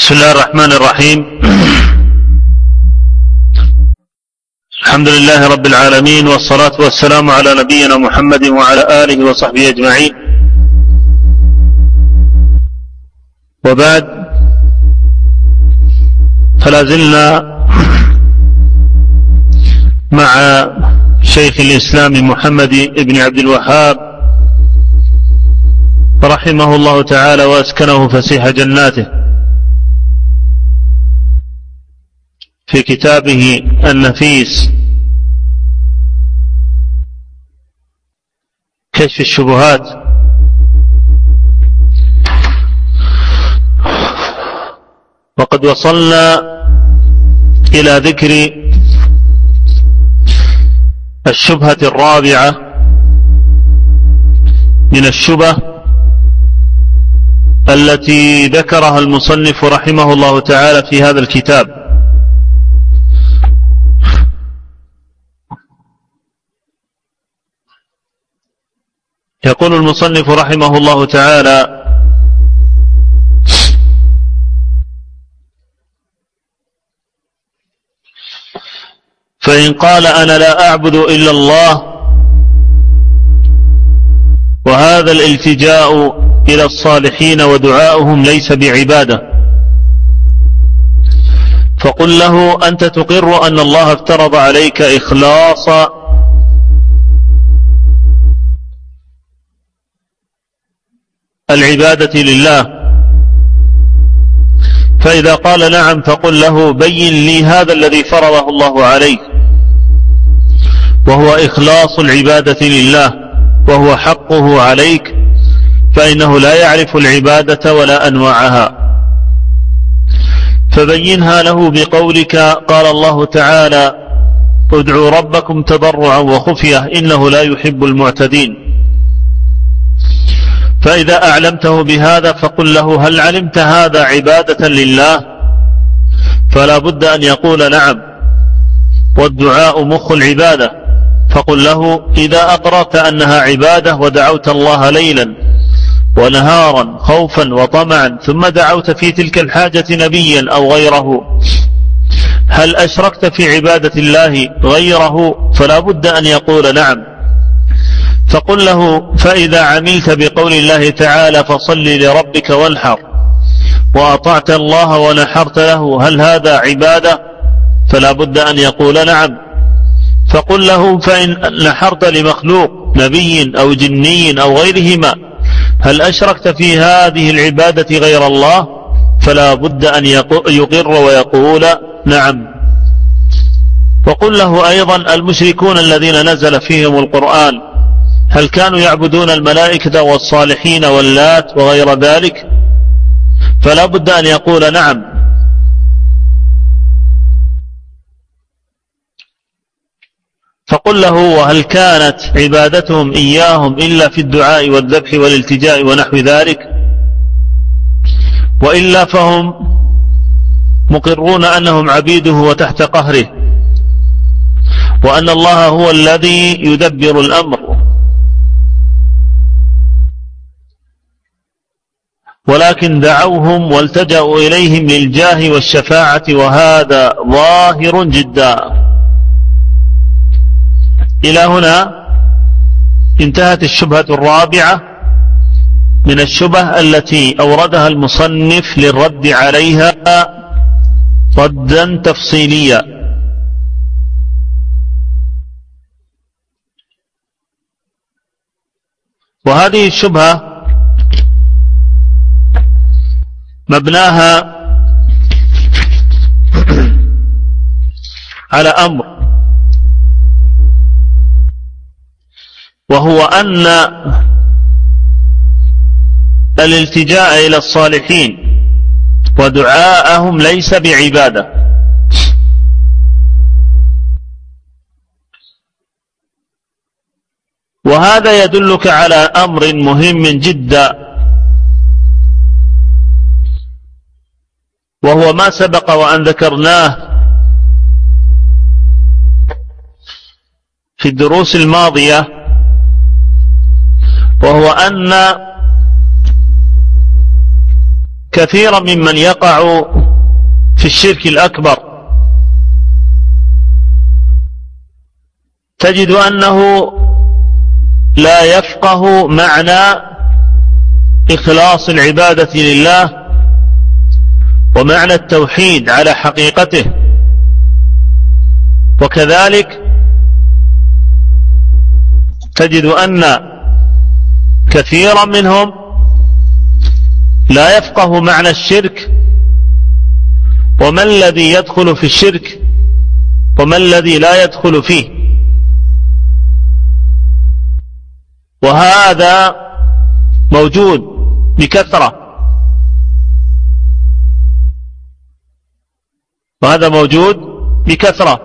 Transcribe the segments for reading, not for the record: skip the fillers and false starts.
بسم الله الرحمن الرحيم. الحمد لله رب العالمين، والصلاة والسلام على نبينا محمد وعلى آله وصحبه أجمعين، وبعد، فلا زلنا مع شيخ الإسلام محمد بن عبد الوهاب رحمه الله تعالى وأسكنه فسيح جناته في كتابه النفيس كشف الشبهات. وقد وصلنا إلى ذكر الشبهة الرابعة من الشبه التي ذكرها المصنف رحمه الله تعالى في هذا الكتاب. يقول المصنف رحمه الله تعالى: فإن قال أنا لا أعبد إلا الله، وهذا الالتجاء إلى الصالحين ودعاؤهم ليس بعبادة، فقل له: أنت تقر أن الله افترض عليك إخلاص العبادة لله. فإذا قال نعم فقل له: بين لي هذا الذي فرضه الله عليك، وهو إخلاص العبادة لله، وهو حقه عليك، فإنه لا يعرف العبادة ولا أنواعها. فبينها له بقولك: قال الله تعالى: ادعوا ربكم تضرعا وخفية إنه لا يحب المعتدين. فإذا أعلمته بهذا فقل له: هل علمت هذا عبادة لله؟ فلا بد أن يقول نعم، والدعاء مخ العبادة. فقل له: إذا أقررت أنها عبادة ودعوت الله ليلا ونهارا خوفا وطمعا، ثم دعوت في تلك الحاجة نبيا أو غيره، هل أشركت في عبادة الله غيره؟ فلا بد أن يقول نعم. فقل له: فإذا عملت بقول الله تعالى: فصل لربك وانحر، وأطعت الله ونحرت له، هل هذا عبادة؟ فلا بد أن يقول نعم. فقل له: فإن نحرت لمخلوق نبي أو جني أو غيرهما، هل أشركت في هذه العبادة غير الله؟ فلا بد أن يقر ويقول نعم. وقل له أيضا: المشركون الذين نزل فيهم القرآن، هل كانوا يعبدون الملائكة والصالحين واللات وغير ذلك؟ فلا بد أن يقول نعم. فقل له: وهل كانت عبادتهم إياهم إلا في الدعاء والذبح والالتجاء ونحو ذلك؟ وإلا فهم مقرون أنهم عبيده وتحت قهره، وأن الله هو الذي يدبر الأمر، ولكن دعوهم والتجأوا إليهم للجاه والشفاعة، وهذا ظاهر جدا. إلى هنا انتهت الشبهة الرابعة من الشبه التي أوردها المصنف للرد عليها ردا تفصيليا. وهذه الشبهة مبناها على أمر، وهو أن الالتجاء إلى الصالحين ودعاءهم ليس بعبادة. وهذا يدلك على أمر مهم جدا، وهو ما سبق وأن ذكرناه في الدروس الماضية، وهو أن كثيرا ممن يقع في الشرك الأكبر تجد أنه لا يفقه معنى إخلاص العبادة لله ومعنى التوحيد على حقيقته، وكذلك تجد أن كثيرا منهم لا يفقه معنى الشرك وما الذي يدخل في الشرك وما الذي لا يدخل فيه. وهذا موجود بكثرة، وهذا موجود بكثرة.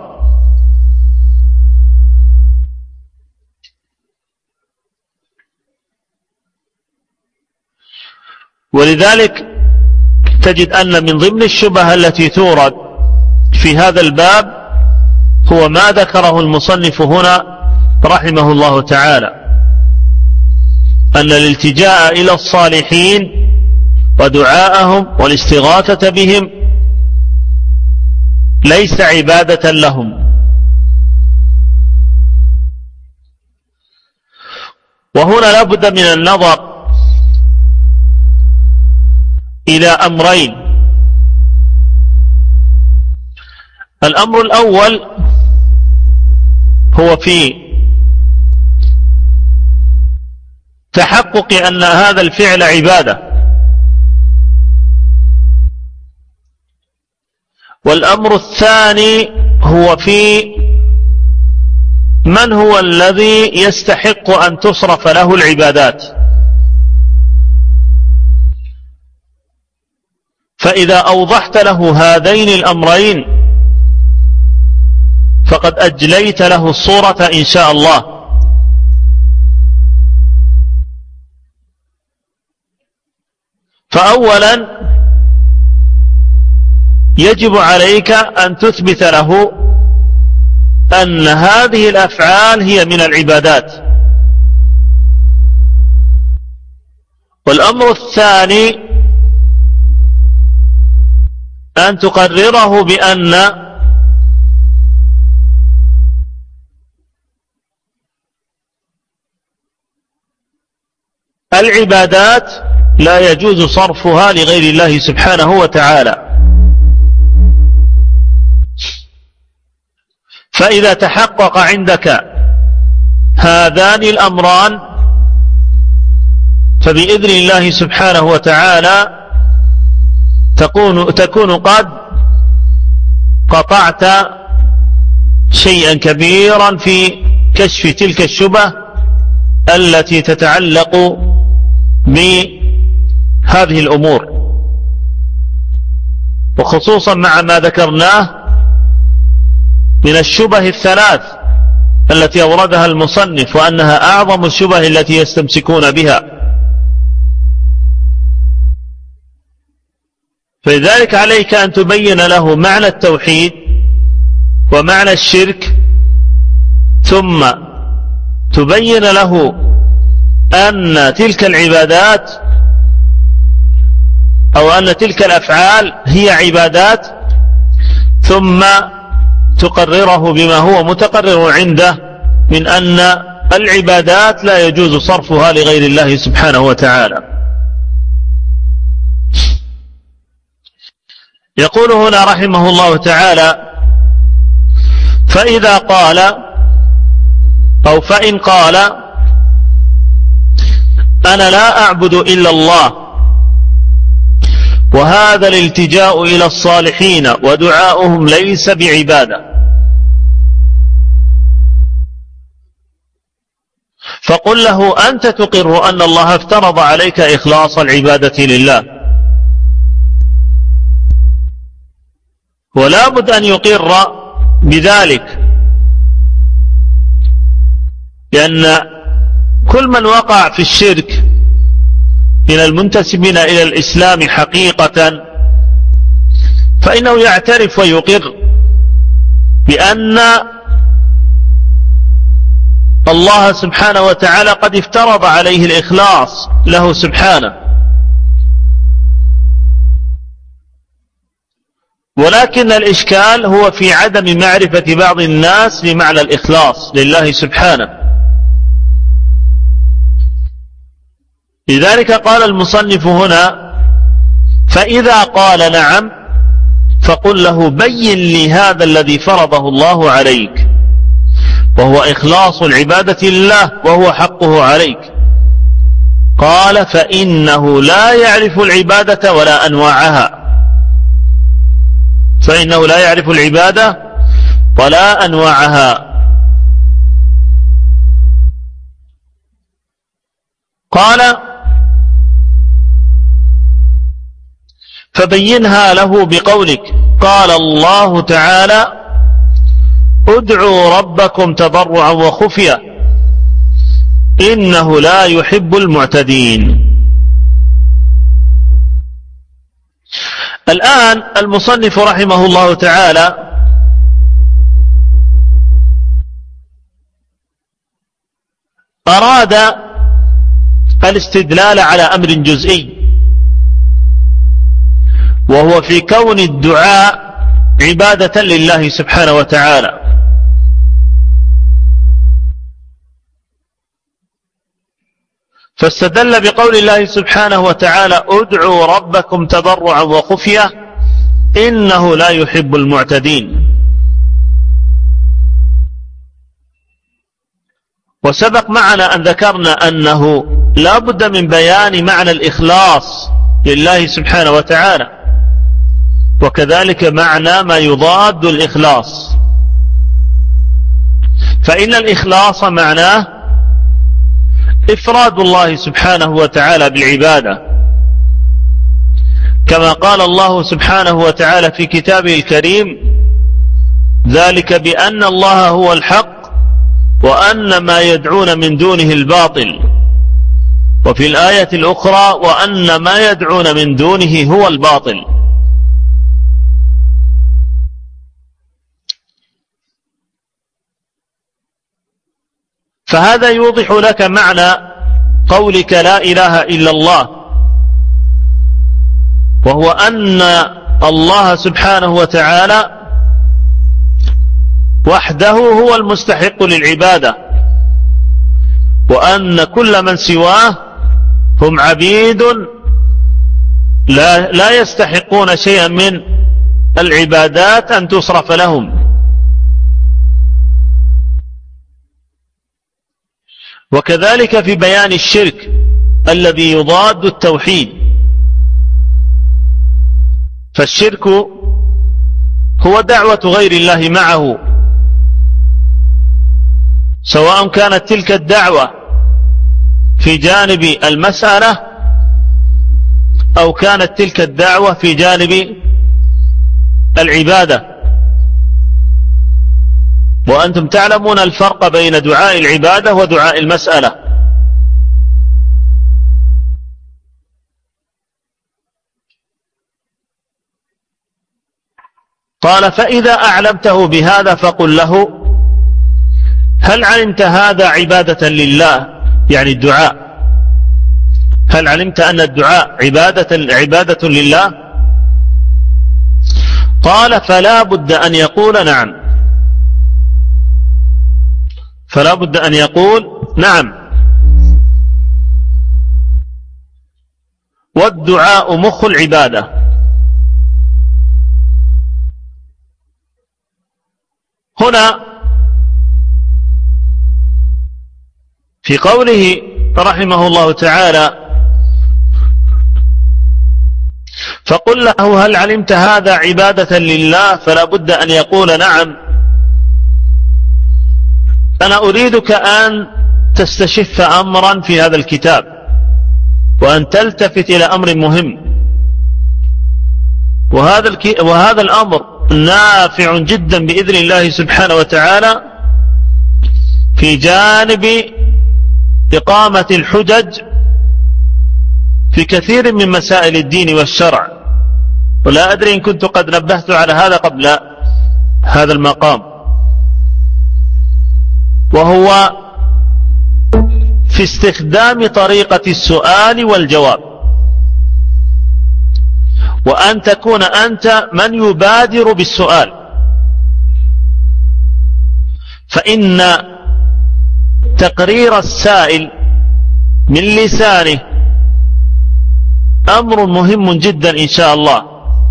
ولذلك تجد أن من ضمن الشبهة التي تورد في هذا الباب هو ما ذكره المصنف هنا رحمه الله تعالى، أن الالتجاء إلى الصالحين ودعاءهم والاستغاثة بهم ليس عبادة لهم. وهنا لا بد من النظر إلى أمرين. الأمر الأول هو في تحقق أن هذا الفعل عبادة، والأمر الثاني هو في من هو الذي يستحق أن تصرف له العبادات. فإذا أوضحت له هذين الأمرين فقد أجليت له الصورة إن شاء الله. فأولا يجب عليك أن تثبت له أن هذه الأفعال هي من العبادات. والأمر الثاني أن تقرره بأن العبادات لا يجوز صرفها لغير الله سبحانه وتعالى. فإذا تحقق عندك هذان الأمران فبإذن الله سبحانه وتعالى تكون قد قطعت شيئا كبيرا في كشف تلك الشبه التي تتعلق بهذه الأمور، وخصوصا مع ما ذكرناه من الشبه الثلاث التي أوردها المصنف وأنها أعظم الشبه التي يستمسكون بها. فلذلك عليك أن تبين له معنى التوحيد ومعنى الشرك، ثم تبين له أن تلك العبادات أو أن تلك الأفعال هي عبادات، ثم تقرره بما هو متقرر عنده من أن العبادات لا يجوز صرفها لغير الله سبحانه وتعالى. يقول هنا رحمه الله تعالى: فإذا قال أو فإن قال أنا لا أعبد إلا الله، وهذا الالتجاء إلى الصالحين ودعاؤهم ليس بعبادة، فقل له أنت تقر أن الله افترض عليك إخلاص العبادة لله، ولا بد أن يقر بذلك، لأن كل من وقع في الشرك من المنتسبين إلى الإسلام حقيقة فإنه يعترف ويقر بأن الله سبحانه وتعالى قد افترض عليه الإخلاص له سبحانه، ولكن الإشكال هو في عدم معرفة بعض الناس لمعنى الإخلاص لله سبحانه. لذلك قال المصنف هنا: فإذا قال نعم فقل له بين لي هذا الذي فرضه الله عليك، وهو إخلاص العبادة لله وهو حقه عليك. قال: فإنه لا يعرف العبادة ولا أنواعها، فإنه لا يعرف العبادة ولا أنواعها. قال: فبينها له بقولك: قال الله تعالى: ادعوا ربكم تضرعا وخفية إنه لا يحب المعتدين. الآن المصنف رحمه الله تعالى أراد الاستدلال على أمر جزئي، وهو في كون الدعاء عبادة لله سبحانه وتعالى. فاستدل بقول الله سبحانه وتعالى: ادعوا ربكم تضرعا وخفية إنه لا يحب المعتدين. وسبق معنا أن ذكرنا أنه لا بد من بيان معنى الإخلاص لله سبحانه وتعالى، وكذلك معنى ما يضاد الإخلاص. فإن الإخلاص معناه إفراد الله سبحانه وتعالى بالعبادة، كما قال الله سبحانه وتعالى في كتابه الكريم: ذلك بأن الله هو الحق وأن ما يدعون من دونه الباطل. وفي الآية الأخرى: وأن ما يدعون من دونه هو الباطل. فهذا يوضح لك معنى قولك لا إله إلا الله، وهو أن الله سبحانه وتعالى وحده هو المستحق للعبادة، وأن كل من سواه هم عبيد لا يستحقون شيئا من العبادات أن تصرف لهم. وكذلك في بيان الشرك الذي يضاد التوحيد، فالشرك هو دعوة غير الله معه، سواء كانت تلك الدعوة في جانب المسألة أو كانت تلك الدعوة في جانب العبادة. وأنتم تعلمون الفرق بين دعاء العبادة ودعاء المسألة. قال: فإذا أعلمته بهذا فقل له: هل علمت هذا عبادة لله؟ يعني الدعاء، هل علمت أن الدعاء عبادة لله؟ قال: فلا بد أن يقول نعم، فلا بد أن يقول نعم. والدعاء مخ العبادة. هنا في قوله رحمه الله تعالى: فقل له هل علمت هذا عبادة لله، فلا بد أن يقول نعم. أنا أريدك أن تستشف أمرا في هذا الكتاب، وأن تلتفت إلى أمر مهم، وهذا الأمر نافع جدا بإذن الله سبحانه وتعالى في جانب إقامة الحجج في كثير من مسائل الدين والشرع. ولا أدري إن كنت قد نبهت على هذا قبل هذا المقام، وهو في استخدام طريقة السؤال والجواب. وأن تكون أنت من يبادر بالسؤال، فإن تقرير السائل من لسانه أمر مهم جدا إن شاء الله،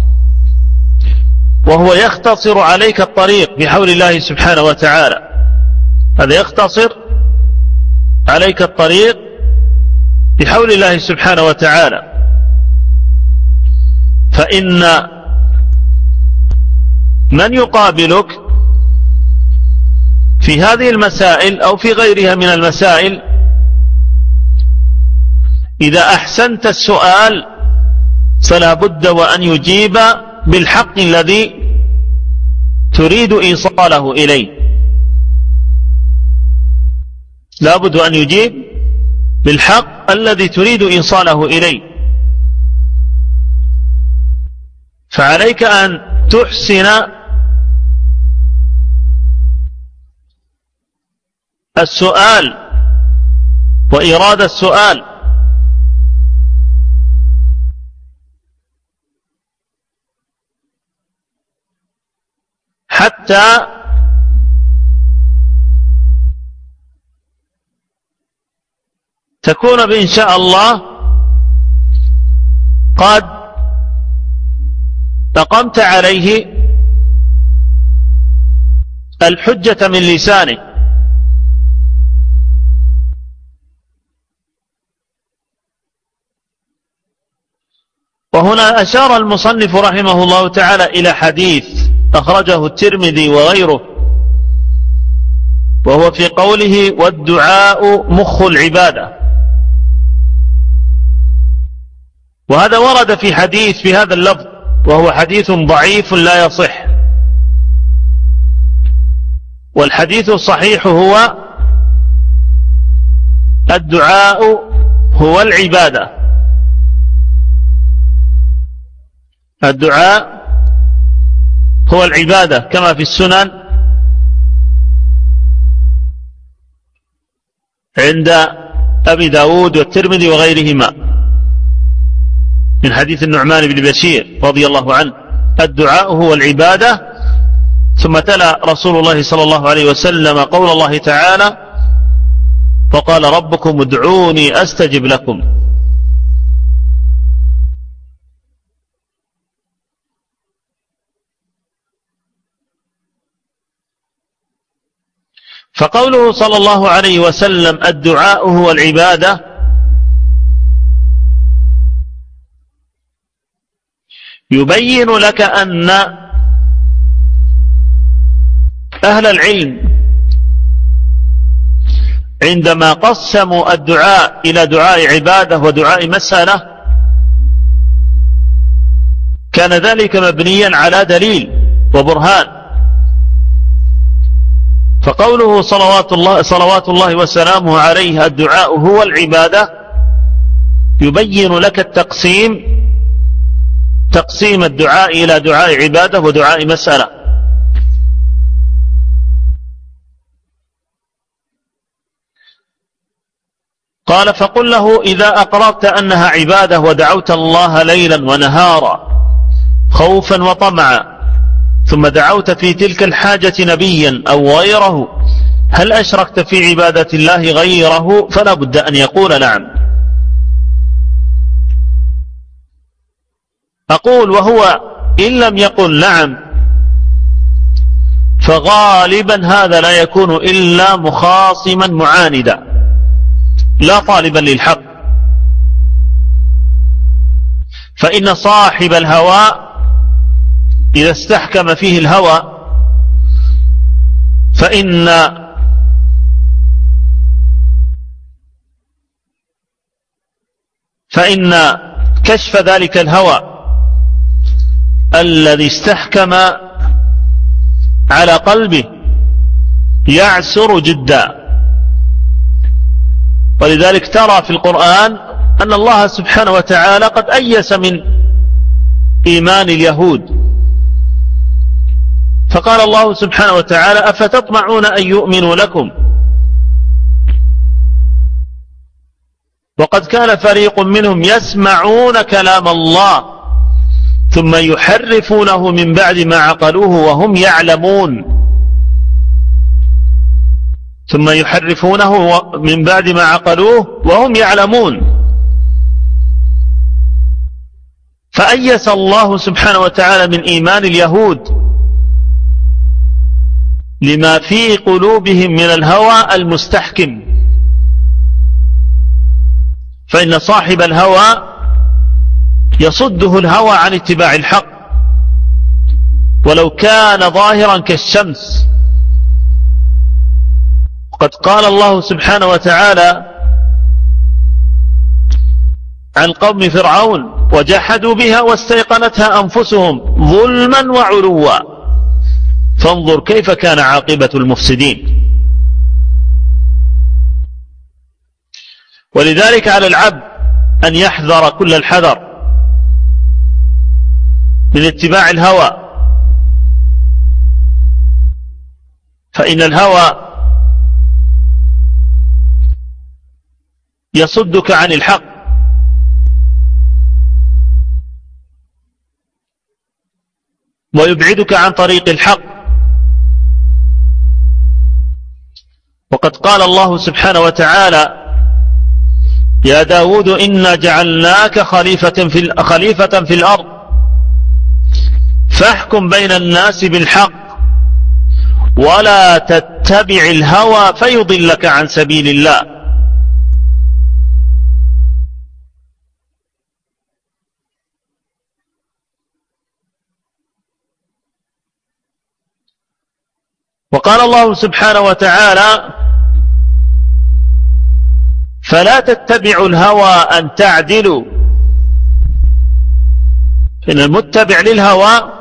وهو يختصر عليك الطريق بحول الله سبحانه وتعالى. هذا يختصر عليك الطريق بحول الله سبحانه وتعالى، فإن من يقابلك في هذه المسائل أو في غيرها من المسائل إذا أحسنت السؤال فلا بد وأن يجيب بالحق الذي تريد إيصاله إليه، لا بد أن يجيب بالحق الذي تريد إيصاله إليه. فعليك أن تحسن السؤال وإيراد السؤال، حتى تكون بإن شاء الله قد أقمت عليه الحجة من لسانه. وهنا أشار المصنف رحمه الله تعالى إلى حديث أخرجه الترمذي وغيره، وهو في قوله والدعاء مخ العبادة، وهذا ورد في حديث في هذا اللفظ وهو حديث ضعيف لا يصح، والحديث الصحيح هو الدعاء هو العبادة، الدعاء هو العبادة كما في السنن عند أبي داود والترمذي وغيرهما من حديث النعمان بن بشير رضي الله عنه: الدعاء هو العبادة. ثم تلا رسول الله صلى الله عليه وسلم قول الله تعالى: وقال ربكم ادعوني أستجب لكم. فقوله صلى الله عليه وسلم الدعاء هو العبادة يبين لك أن أهل العلم عندما قسموا الدعاء إلى دعاء عبادة ودعاء مسألة كان ذلك مبنيا على دليل وبرهان. فقوله صلوات الله وسلامه عليه الدعاء هو العبادة يبين لك تقسيم الدعاء إلى دعاء عبادة ودعاء مسألة. قال: فقل له إذا أقررت أنها عبادة ودعوت الله ليلا ونهارا خوفا وطمعا ثم دعوت في تلك الحاجة نبيا أو غيره هل أشركت في عبادة الله غيره؟ فلا بد أن يقول نعم. أقول وهو إن لم يقل نعم فغالبا هذا لا يكون إلا مخاصما معاندا لا طالبا للحق، فإن صاحب الهوى إذا استحكم فيه الهوى فإن كشف ذلك الهوى الذي استحكم على قلبه يعسر جدا. ولذلك ترى في القرآن أن الله سبحانه وتعالى قد أيس من إيمان اليهود، فقال الله سبحانه وتعالى أفتطمعون أن يؤمنوا لكم وقد كان فريق منهم يسمعون كلام الله ثم يحرفونه من بعد ما عقلوه وهم يعلمون، ثم يحرفونه من بعد ما عقلوه وهم يعلمون. فأيس الله سبحانه وتعالى من إيمان اليهود لما في قلوبهم من الهوى المستحكم. فإن صاحب الهوى يصده الهوى عن اتباع الحق ولو كان ظاهرا كالشمس. قد قال الله سبحانه وتعالى عن قوم فرعون: وجحدوا بها واستيقنتها أنفسهم ظلما وعلوا فانظر كيف كان عاقبة المفسدين. ولذلك على العبد أن يحذر كل الحذر من اتباع الهوى، فإن الهوى يصدك عن الحق ويبعدك عن طريق الحق. وقد قال الله سبحانه وتعالى: يا داود إنا جعلناك خليفة في الأرض فاحكم بين الناس بالحق ولا تتبع الهوى فيضلك عن سبيل الله. وقال الله سبحانه وتعالى: فلا تتبعوا الهوى أن تعدلوا. إن المتبع للهوى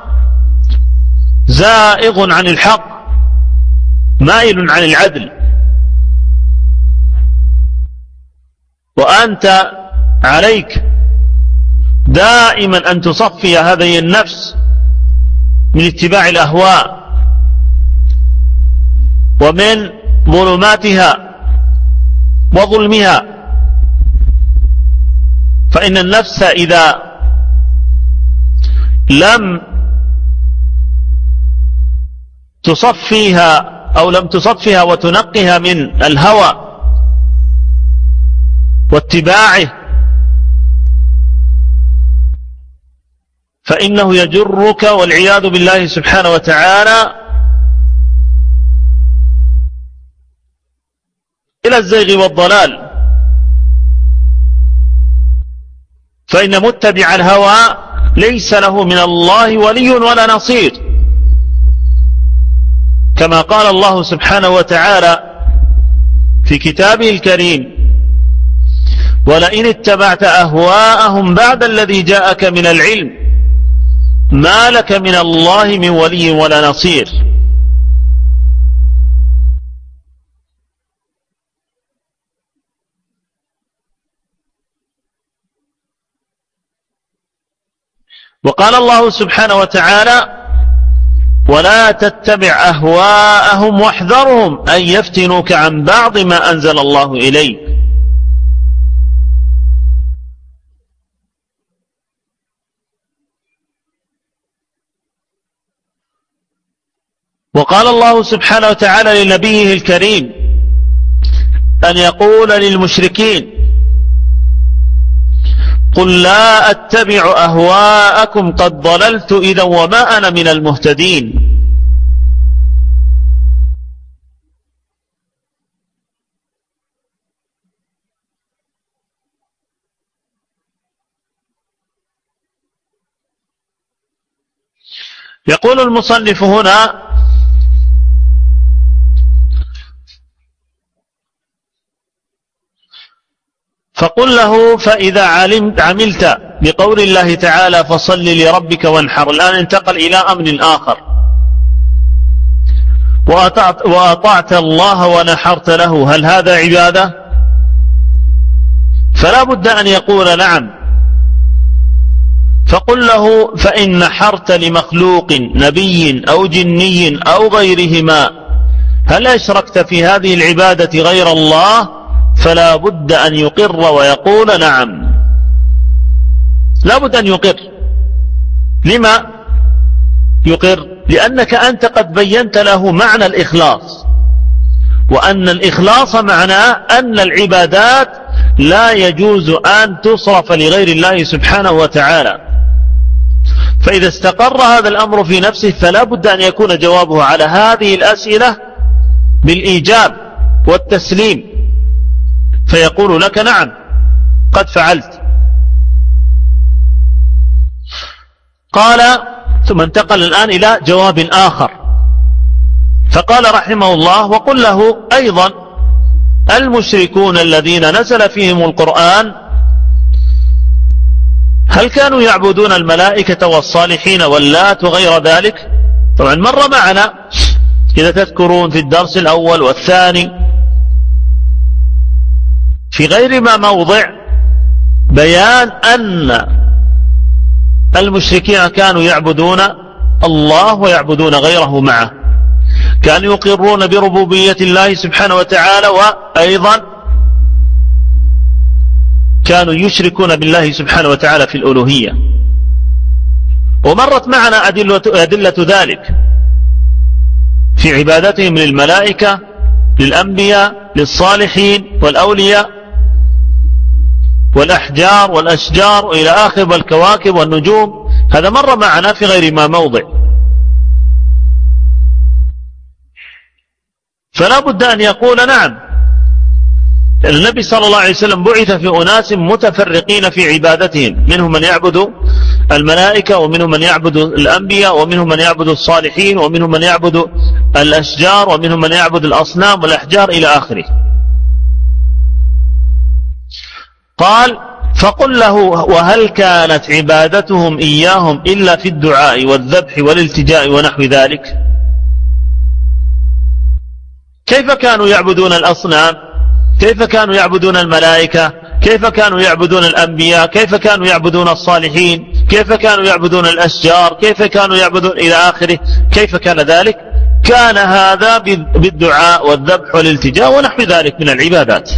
زائغ عن الحق مائل عن العدل. وأنت عليك دائما أن تصفي هذه النفس من اتباع الأهواء ومن ظلماتها وظلمها. فإن النفس إذا لم تصفيها أو لم تصفيها وتنقها من الهوى واتباعه فإنه يجرك والعياذ بالله سبحانه وتعالى إلى الزيغ والضلال. فإن متبع الهوى ليس له من الله ولي ولا نصير، كما قال الله سبحانه وتعالى في كتابه الكريم: ولئن اتبعت أهواءهم بعد الذي جاءك من العلم ما لك من الله من ولي ولا نصير. وقال الله سبحانه وتعالى: ولا تتبع أهواءهم واحذرهم أن يفتنوك عن بعض ما أنزل الله إليك. وقال الله سبحانه وتعالى لنبيه الكريم أن يقول للمشركين: قل لا أتبع أهواءكم قد ضللت إذا وما أنا من المهتدين. يقول المصنف هنا: فقل له فإذا عملت بقول الله تعالى فصل لربك وانحر. الآن انتقل إلى أمر آخر: وأطعت الله ونحرت له، هل هذا عبادة؟ فلا بد أن يقول نعم. فقل له فإن نحرت لمخلوق نبي أو جني أو غيرهما هل أشركت في هذه العبادة غير الله؟ فلا بد أن يقر ويقول نعم، لا بد أن يقر. لما يقر؟ لأنك أنت قد بينت له معنى الإخلاص، وأن الإخلاص معناه أن العبادات لا يجوز أن تصرف لغير الله سبحانه وتعالى. فإذا استقر هذا الأمر في نفسه فلا بد أن يكون جوابه على هذه الأسئلة بالإيجاب والتسليم، فيقول لك نعم قد فعلت. قال ثم انتقل الآن إلى جواب آخر، فقال رحمه الله: وقل له أيضا: المشركون الذين نزل فيهم القرآن هل كانوا يعبدون الملائكة والصالحين واللات وغير ذلك؟ طبعا مر معنا إذا تذكرون في الدرس الأول والثاني في غير ما موضع بيان أن المشركين كانوا يعبدون الله ويعبدون غيره معه، كانوا يقرون بربوبية الله سبحانه وتعالى، وأيضا كانوا يشركون بالله سبحانه وتعالى في الألوهية. ومرت معنا أدلة ذلك في عبادتهم للملائكة، للأنبياء، للصالحين والأولياء والأحجار والأشجار وإلى آخر، والكواكب والنجوم. هذا مر معنا في غير ما موضع. فلا بد أن يقول نعم. النبي صلى الله عليه وسلم بعث في أناس متفرقين في عبادتهم، منهم من يعبد الملائكة، ومنهم من يعبد الأنبياء، ومنهم من يعبد الصالحين، ومنهم من يعبد الأشجار، ومنهم من يعبد الأصنام والأحجار إلى آخره. قال: فقل له: وهل كانت عبادتهم إياهم إلا في الدعاء والذبح والالتجاء ونحو ذلك؟ كيف كانوا يعبدون الأصنام؟ كيف كانوا يعبدون الملائكة؟ كيف كانوا يعبدون الأنبياء؟ كيف كانوا يعبدون الصالحين؟ كيف كانوا يعبدون الأشجار؟ كيف كانوا يعبدون إلى آخره؟ كيف كان ذلك؟ كان هذا بالدعاء والذبح والالتجاء ونحو ذلك من العبادات.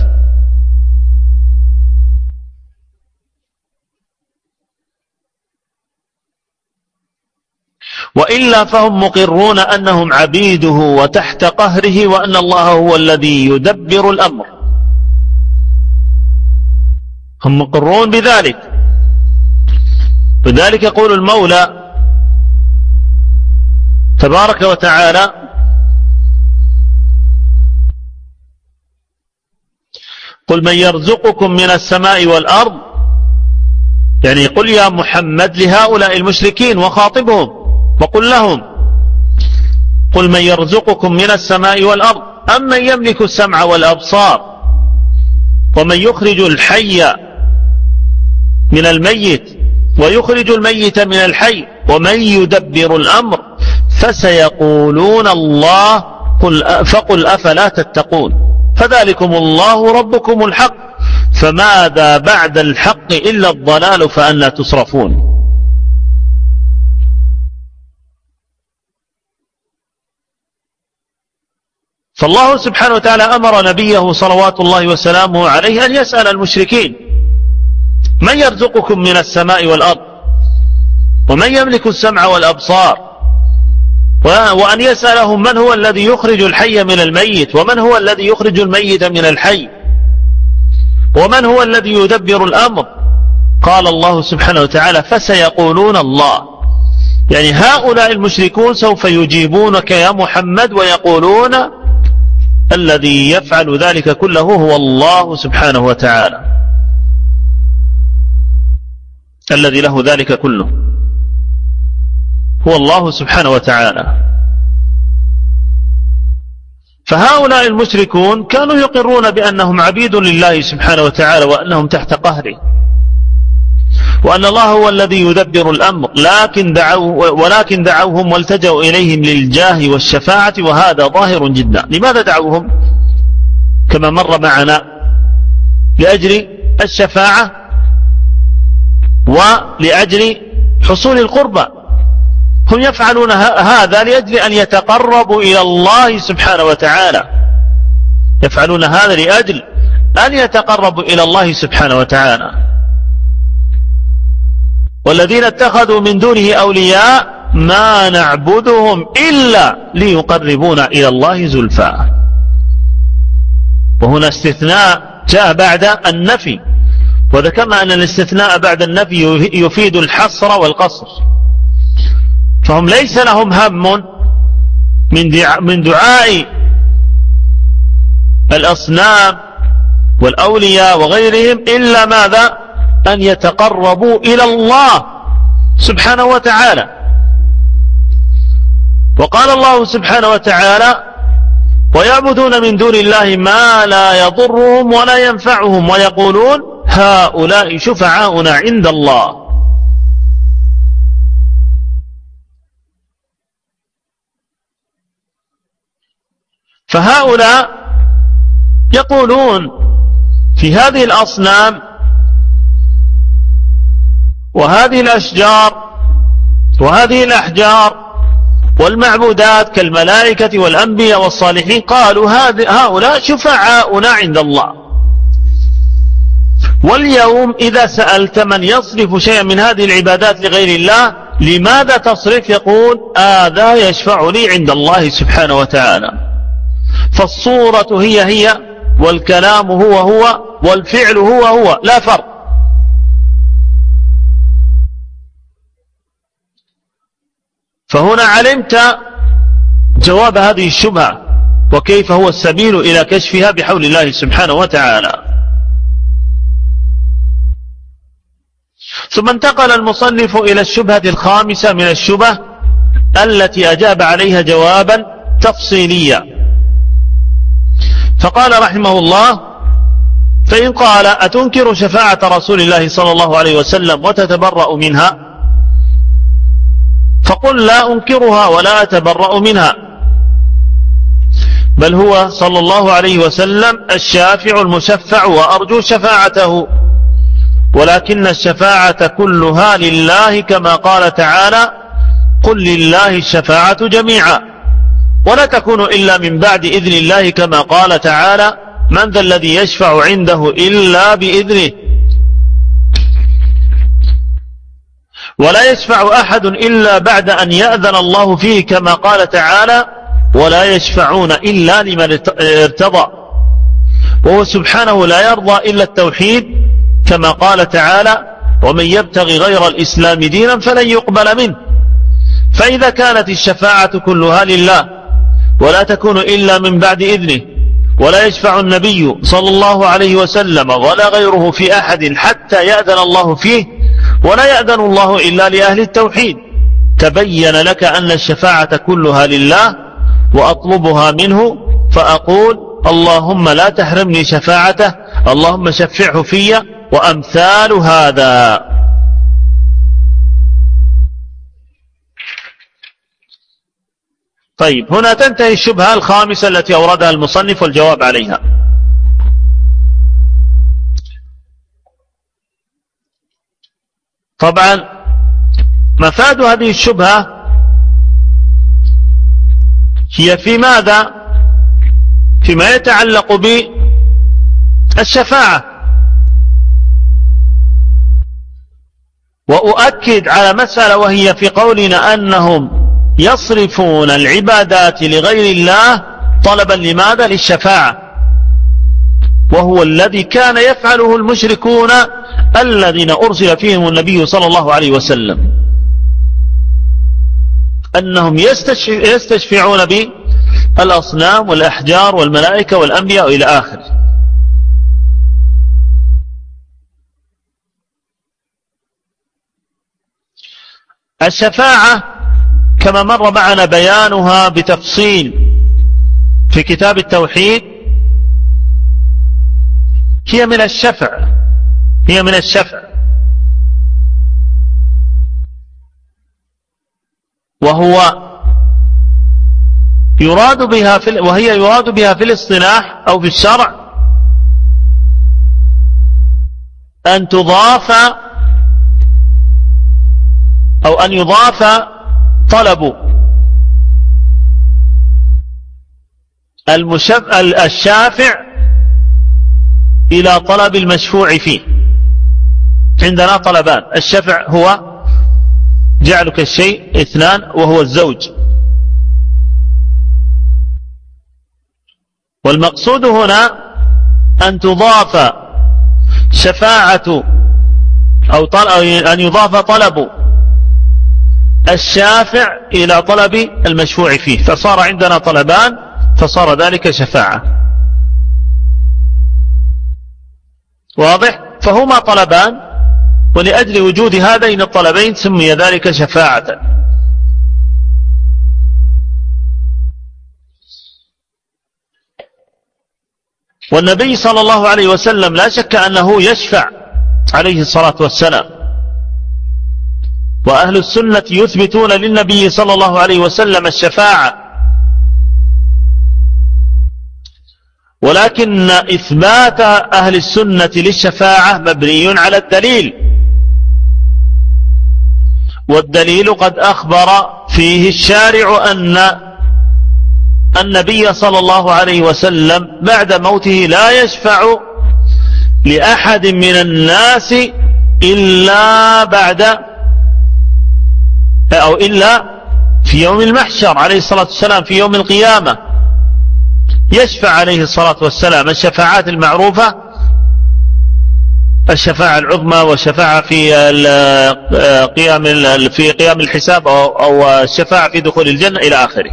وإلا فهم مقرون أنهم عبيده وتحت قهره، وأن الله هو الذي يدبر الأمر. هم مقرون بذلك. لذلك يقول المولى تبارك وتعالى: قل من يرزقكم من السماء والأرض، يعني قل يا محمد لهؤلاء المشركين وخاطبهم وقل لهم: قل من يرزقكم من السماء والأرض أمن يملك السمع والأبصار ومن يخرج الحي من الميت ويخرج الميت من الحي ومن يدبر الأمر فسيقولون الله فقل أفلا تتقون فذلكم الله ربكم الحق فماذا بعد الحق إلا الضلال فأنى تصرفون. فالله سبحانه وتعالى أمر نبيه صلوات الله وسلامه عليه أن يسأل المشركين: من يرزقكم من السماء والأرض ومن يملك السمع والأبصار، وأن يسألهم من هو الذي يخرج الحي من الميت ومن هو الذي يخرج الميت من الحي ومن هو الذي يدبر الأمر. قال الله سبحانه وتعالى: فسيقولون الله، يعني هؤلاء المشركون سوف يجيبونك يا محمد ويقولون الذي يفعل ذلك كله هو الله سبحانه وتعالى، الذي له ذلك كله هو الله سبحانه وتعالى. فهؤلاء المشركون كانوا يقرون بأنهم عبيد لله سبحانه وتعالى وأنهم تحت قهره وأن الله هو الذي يدبر الأمر، ولكن دعوهم والتجأوا إليهم للجاه والشفاعة، وهذا ظاهر جدا. لماذا دعوهم؟ كما مر معنا لأجل الشفاعة ولأجل حصول القربى. هم يفعلون هذا لأجل أن يتقربوا إلى الله سبحانه وتعالى، يفعلون هذا لأجل أن يتقربوا إلى الله سبحانه وتعالى. والذين اتخذوا من دونه أولياء ما نعبدهم إلا ليقربونا إلى الله زلفى. وهنا استثناء جاء بعد النفي، وذكرنا أن الاستثناء بعد النفي يفيد الحصر والقصر، فهم ليس لهم هم من دعاء الأصنام والأولياء وغيرهم إلا ماذا؟ أن يتقربوا إلى الله سبحانه وتعالى. وقال الله سبحانه وتعالى: ويعبدون من دون الله ما لا يضرهم ولا ينفعهم ويقولون هؤلاء شفعاؤنا عند الله. فهؤلاء يقولون في هذه الأصنام وهذه الأشجار وهذه الأحجار والمعبودات كالملائكة والأنبياء والصالحين، قالوا هؤلاء شفعاؤنا عند الله. واليوم إذا سألت من يصرف شيئا من هذه العبادات لغير الله لماذا تصرف؟ يقول هذا يشفع لي عند الله سبحانه وتعالى. فالصورة هي والكلام هو والفعل هو، لا فرق. فهنا علمت جواب هذه الشبهة وكيف هو السبيل إلى كشفها بحول الله سبحانه وتعالى. ثم انتقل المصنف إلى الشبهة الخامسة من الشبه التي أجاب عليها جوابا تفصيليا، فقال رحمه الله: فإن قال أتنكر شفاعة رسول الله صلى الله عليه وسلم وتتبرأ منها؟ فقل لا أنكرها ولا أتبرأ منها، بل هو صلى الله عليه وسلم الشافع المشفع وأرجو شفاعته، ولكن الشفاعة كلها لله كما قال تعالى: قل لله الشفاعة جميعا، ولا تكون إلا من بعد إذن الله كما قال تعالى: من ذا الذي يشفع عنده إلا بإذنه، ولا يشفع أحد إلا بعد أن يأذن الله فيه كما قال تعالى: ولا يشفعون إلا لمن ارتضى، وهو سبحانه لا يرضى إلا التوحيد كما قال تعالى: ومن يبتغي غير الإسلام دينا فلن يقبل منه. فإذا كانت الشفاعة كلها لله ولا تكون إلا من بعد إذنه، ولا يشفع النبي صلى الله عليه وسلم ولا غيره في أحد حتى يأذن الله فيه، ولا يأذن الله إلا لأهل التوحيد، تبين لك أن الشفاعة كلها لله وأطلبها منه، فأقول اللهم لا تحرمني شفاعته، اللهم شفعه في، وأمثال هذا. طيب، هنا تنتهي الشبهة الخامسة التي أوردها المصنف والجواب عليها. طبعا مفاد هذه الشبهة هي في ماذا؟ فيما يتعلق بالشفاعة. وأؤكد على مسألة، وهي في قولنا أنهم يصرفون العبادات لغير الله طلبا لماذا؟ للشفاعة، وهو الذي كان يفعله المشركون الذين أرسل فيهم النبي صلى الله عليه وسلم، أنهم يستشفعون بالأصنام والأحجار والملائكة والأنبياء إلى آخره. الشفاعة كما مر معنا بيانها بتفصيل في كتاب التوحيد هي من الشفع، وهي يراد بها في الاصطلاح أو في الشرع أن تضاف أو أن يضاف طلب الشافع إلى طلب المشفوع فيه. عندنا طلبان: الشفع هو جعلك الشيء اثنان وهو الزوج. والمقصود هنا أن تضاف شفاعة أو أن يضاف طلب الشافع إلى طلب المشفوع فيه، فصار عندنا طلبان فصار ذلك شفاعة. واضح؟ فهما طلبان، ولأجل وجود هذين الطلبين سمي ذلك شفاعة. والنبي صلى الله عليه وسلم لا شك أنه يشفع عليه الصلاة والسلام، وأهل السنة يثبتون للنبي صلى الله عليه وسلم الشفاعة، ولكن إثبات أهل السنة للشفاعة مبني على الدليل، والدليل قد أخبر فيه الشارع أن النبي صلى الله عليه وسلم بعد موته لا يشفع لأحد من الناس إلا إلا في يوم المحشر عليه الصلاة والسلام، في يوم القيامة يشفع عليه الصلاة والسلام الشفاعات المعروفة، الشفاعة العظمى والشفاعة في قيام الحساب أو الشفاعة في دخول الجنة إلى آخره.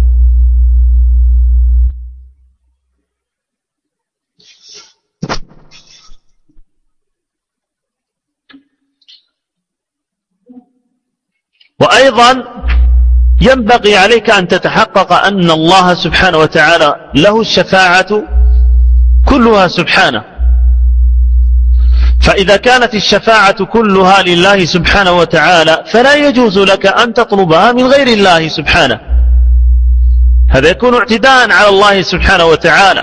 وأيضا ينبغي عليك أن تتحقق أن الله سبحانه وتعالى له الشفاعة كلها سبحانه، فإذا كانت الشفاعة كلها لله سبحانه وتعالى فلا يجوز لك أن تطلبها من غير الله سبحانه، هذا يكون اعتداء على الله سبحانه وتعالى،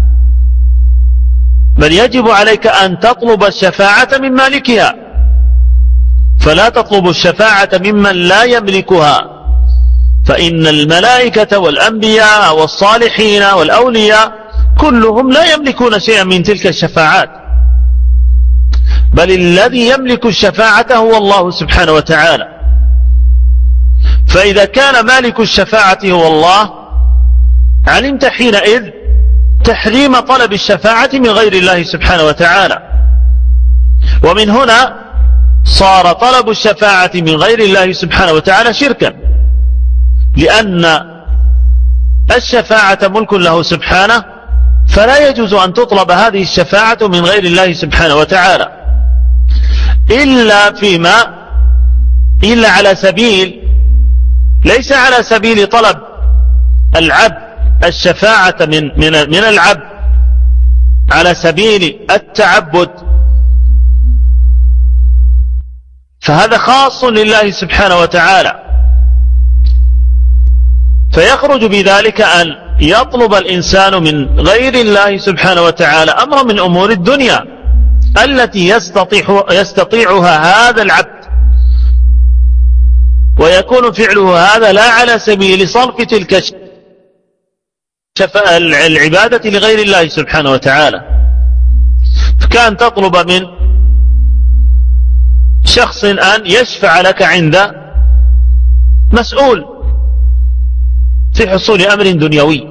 بل يجب عليك أن تطلب الشفاعة من مالكها، فلا تطلب الشفاعة ممن لا يملكها، فإن الملائكة والأنبياء والصالحين والأولياء كلهم لا يملكون شيئا من تلك الشفاعات، بل الذي يملك الشفاعة هو الله سبحانه وتعالى. فإذا كان مالك الشفاعة هو الله علمت حينئذ تحريم طلب الشفاعة من غير الله سبحانه وتعالى، ومن هنا صار طلب الشفاعة من غير الله سبحانه وتعالى شركا، لأن الشفاعة ملك له سبحانه، فلا يجوز أن تطلب هذه الشفاعة من غير الله سبحانه وتعالى إلا على سبيل، ليس على سبيل طلب العبد الشفاعة من العبد على سبيل التعبد، فهذا خاص لله سبحانه وتعالى، فيخرج بذلك أن يطلب الإنسان من غير الله سبحانه وتعالى أمر من أمور الدنيا التي يستطيعها هذا العبد، ويكون فعله هذا لا على سبيل صرف تلك العبادة لغير الله سبحانه وتعالى. فكان تطلب من شخص أن يشفع لك عند مسؤول في حصول أمر دنيوي،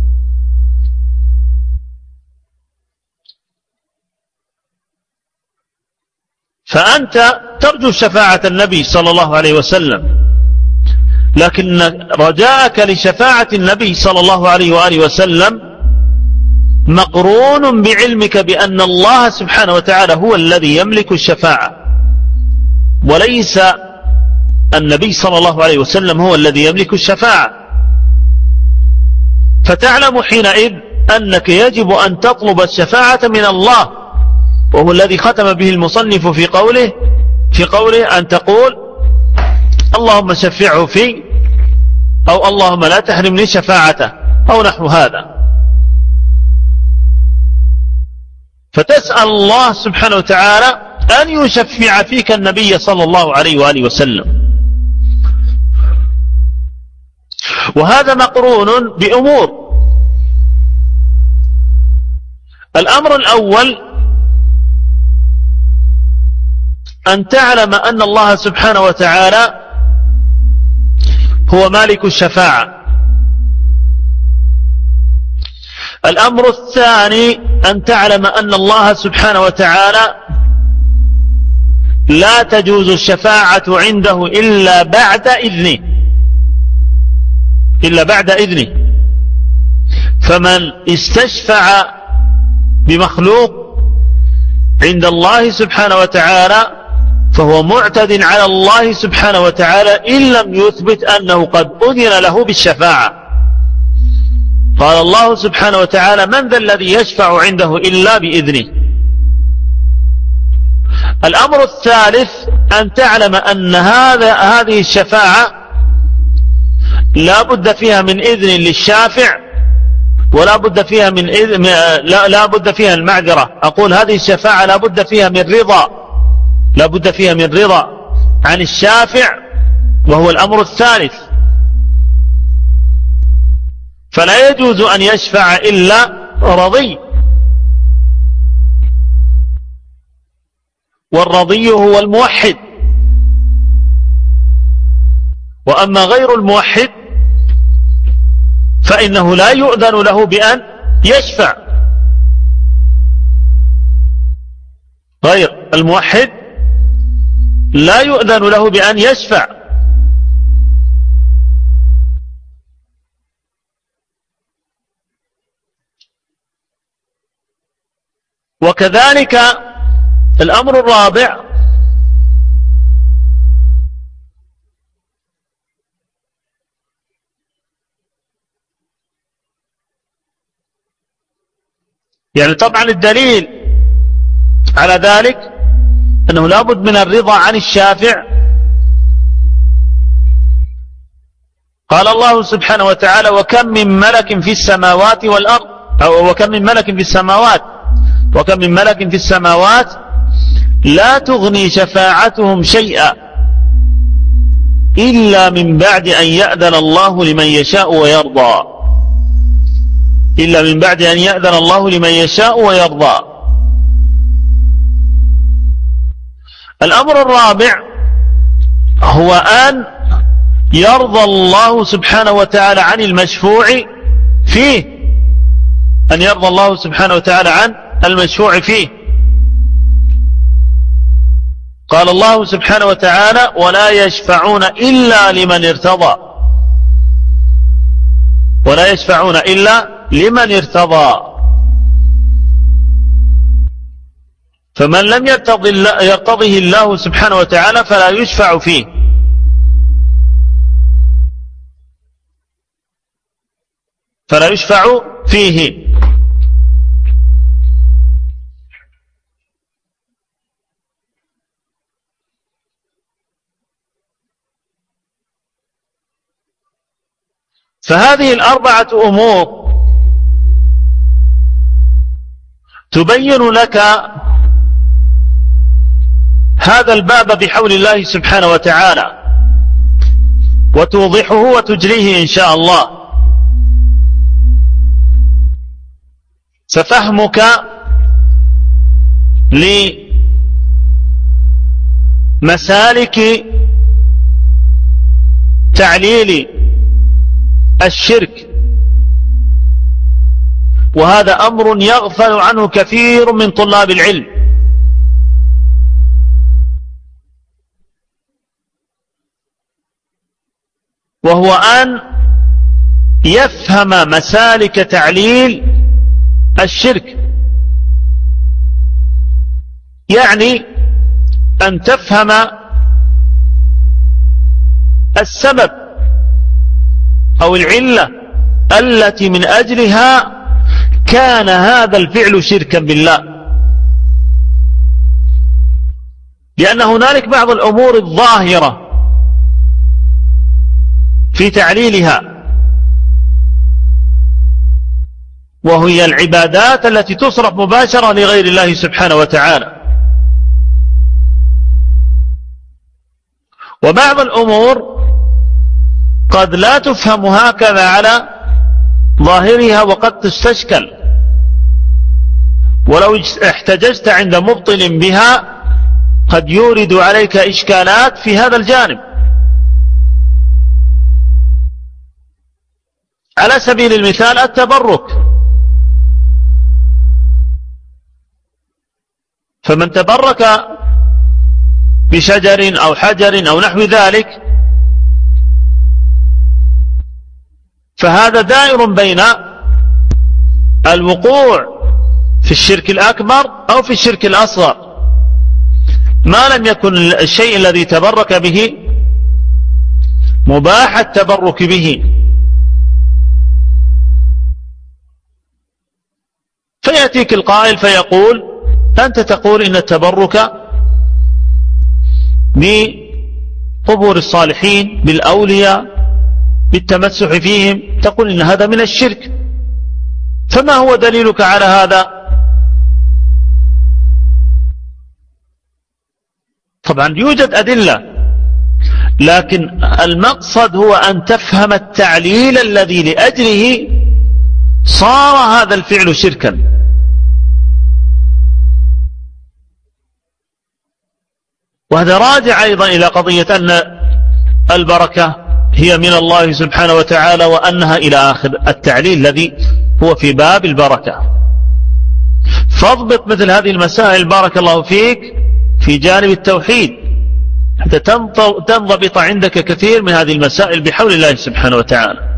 فأنت ترجو شفاعة النبي صلى الله عليه وسلم، لكن رجاءك لشفاعة النبي صلى الله عليه وآله وسلم مقرون بعلمك بأن الله سبحانه وتعالى هو الذي يملك الشفاعة، وليس النبي صلى الله عليه وسلم هو الذي يملك الشفاعة، فتعلم حينئذ أنك يجب أن تطلب الشفاعة من الله، وهو الذي ختم به المصنف في قوله أن تقول اللهم شفعه في، أو اللهم لا تحرمني شفاعته، أو نحو هذا. فتسأل الله سبحانه وتعالى أن يشفع فيك النبي صلى الله عليه وآله وسلم، وهذا مقرون بأمور. الأمر الأول أن تعلم أن الله سبحانه وتعالى هو مالك الشفاعة. الأمر الثاني أن تعلم أن الله سبحانه وتعالى لا تجوز الشفاعة عنده إلا بعد إذنه. فمن استشفع بمخلوق عند الله سبحانه وتعالى فهو معتد على الله سبحانه وتعالى إن لم يثبت أنه قد أذن له بالشفاعة. قال الله سبحانه وتعالى: من ذا الذي يشفع عنده إلا بإذنه. الأمر الثالث أن تعلم أن هذه الشفاعة لا بد فيها من إذن للشافع، ولا بد فيها من إذن، لا بد فيها المعذرة. أقول هذه الشفاعة لا بد فيها من رضا عن الشافع، وهو الأمر الثالث. فلا يجوز أن يشفع إلا رضي، والرضي هو الموحد. وأما غير الموحد فإنه لا يؤذن له بأن يشفع. غير الموحد لا يؤذن له بأن يشفع. وكذلك الأمر الرابع يعني طبعا الدليل على ذلك أنه لا بد من الرضا عن الشافع. قال الله سبحانه وتعالى: وكم من ملك في السماوات والأرض، أو وكم من ملك في السماوات، وكم من ملك في السماوات لا تغني شفاعتهم شيئا إلا من بعد أن يأذن الله لمن يشاء ويرضى. إلا من بعد أن يأذن الله لمن يشاء ويرضى. الأمر الرابع هو أن يرضى الله سبحانه وتعالى عن المشفوع فيه، أن يرضى الله سبحانه وتعالى عن المشفوع فيه. قال الله سبحانه وتعالى: ولا يشفعون إلا لمن ارتضى. ولا يشفعون إلا لمن ارتضى. فمن لم يرتضه الله سبحانه وتعالى فلا يشفع فيه. فلا يشفع فيه. فهذه الأربعة أمور تبين لك هذا الباب بحول الله سبحانه وتعالى، وتوضحه وتجريه إن شاء الله. ففهمك لمسالك تعليل الشرك، وهذا أمر يغفل عنه كثير من طلاب العلم، وهو أن يفهم مسالك تعليل الشرك. يعني أن تفهم السبب أو العلة التي من أجلها كان هذا الفعل شركا بالله. لأن هنالك بعض الأمور الظاهرة في تعليلها، وهي العبادات التي تصرف مباشرة لغير الله سبحانه وتعالى. وبعض الأمور قد لا تفهم هكذا على ظاهرها وقد تستشكل، ولو احتججت عند مبطل بها قد يورد عليك إشكالات في هذا الجانب. على سبيل المثال التبرك، فمن تبرك بشجر أو حجر أو نحو ذلك فهذا دائر بين الوقوع في الشرك الأكبر أو في الشرك الأصغر، ما لم يكن الشيء الذي تبرك به مباح التبرك به. فيأتيك القائل فيقول أنت تقول إن التبرك بقبور الصالحين بالأولياء بالتمسح فيهم تقول إن هذا من الشرك، فما هو دليلك على هذا؟ طبعا يوجد أدلة، لكن المقصد هو أن تفهم التعليل الذي لأجله صار هذا الفعل شركا. وهذا راجع أيضا إلى قضية أن البركة هي من الله سبحانه وتعالى وأنها إلى آخر التعليل الذي هو في باب البركة. فاضبط مثل هذه المسائل بارك الله فيك في جانب التوحيد حتى تنضبط عندك كثير من هذه المسائل بحول الله سبحانه وتعالى.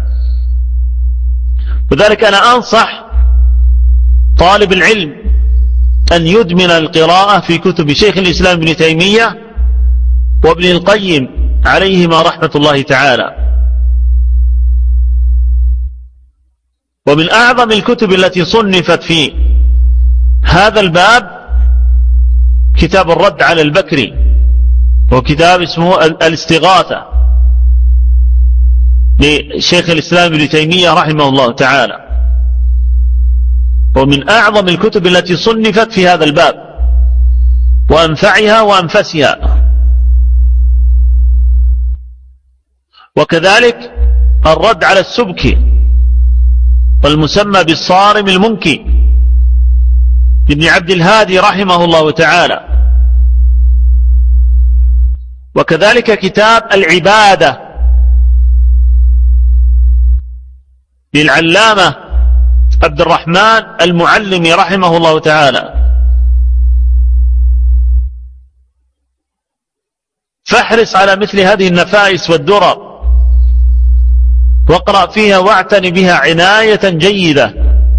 وذلك أنا أنصح طالب العلم أن يدمن القراءة في كتب شيخ الإسلام ابن تيمية وابن القيم عليهما رحمة الله تعالى. ومن أعظم الكتب التي صنفت في هذا الباب كتاب الرد على البكري، وكتاب اسمه الاستغاثة لشيخ الإسلام ابن تيمية رحمه الله تعالى، ومن أعظم الكتب التي صنفت في هذا الباب وأنفعها وأنفسها. وكذلك الرد على السبكي والمسمى بالصارم المنكي ابن عبد الهادي رحمه الله تعالى. وكذلك كتاب العبادة للعلامة عبد الرحمن المعلمي رحمه الله تعالى. فاحرص على مثل هذه النفائس والدرر واقرأ فيها واعتني بها عناية جيدة.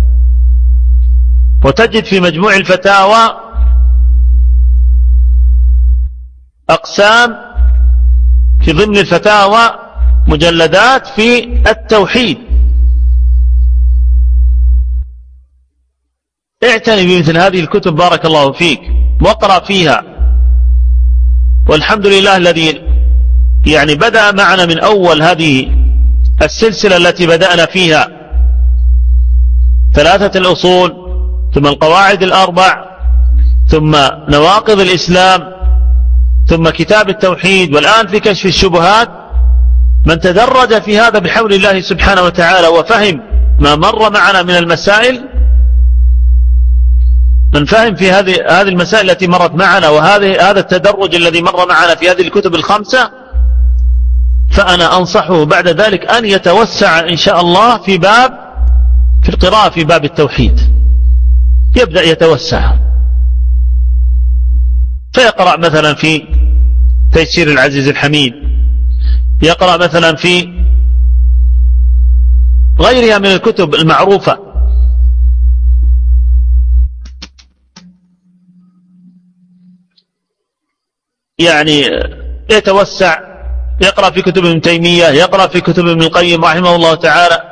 وتجد في مجموع الفتاوى أقسام في ضمن الفتاوى مجلدات في التوحيد. اعتني بمثل هذه الكتب بارك الله فيك واقرأ فيها. والحمد لله الذي يعني بدأ معنا من أول هذه السلسلة التي بدأنا فيها 3 الأصول ثم القواعد الأربع ثم نواقض الإسلام ثم كتاب التوحيد والآن في كشف الشبهات. من تدرج في هذا بحول الله سبحانه وتعالى وفهم ما مر معنا من المسائل، من فهم في هذه المسائل التي مرت معنا هذا التدرج الذي مر معنا في هذه الكتب الخمسة، فأنا أنصحه بعد ذلك أن يتوسع إن شاء الله في القراءة في باب التوحيد، يبدأ يتوسع فيقرأ مثلا في تيسير العزيز الحميد، يقرأ مثلا في غيرها من الكتب المعروفة. يعني يتوسع، يقرأ في كتب ابن تيمية، يقرأ في كتب ابن القيم رحمه الله تعالى،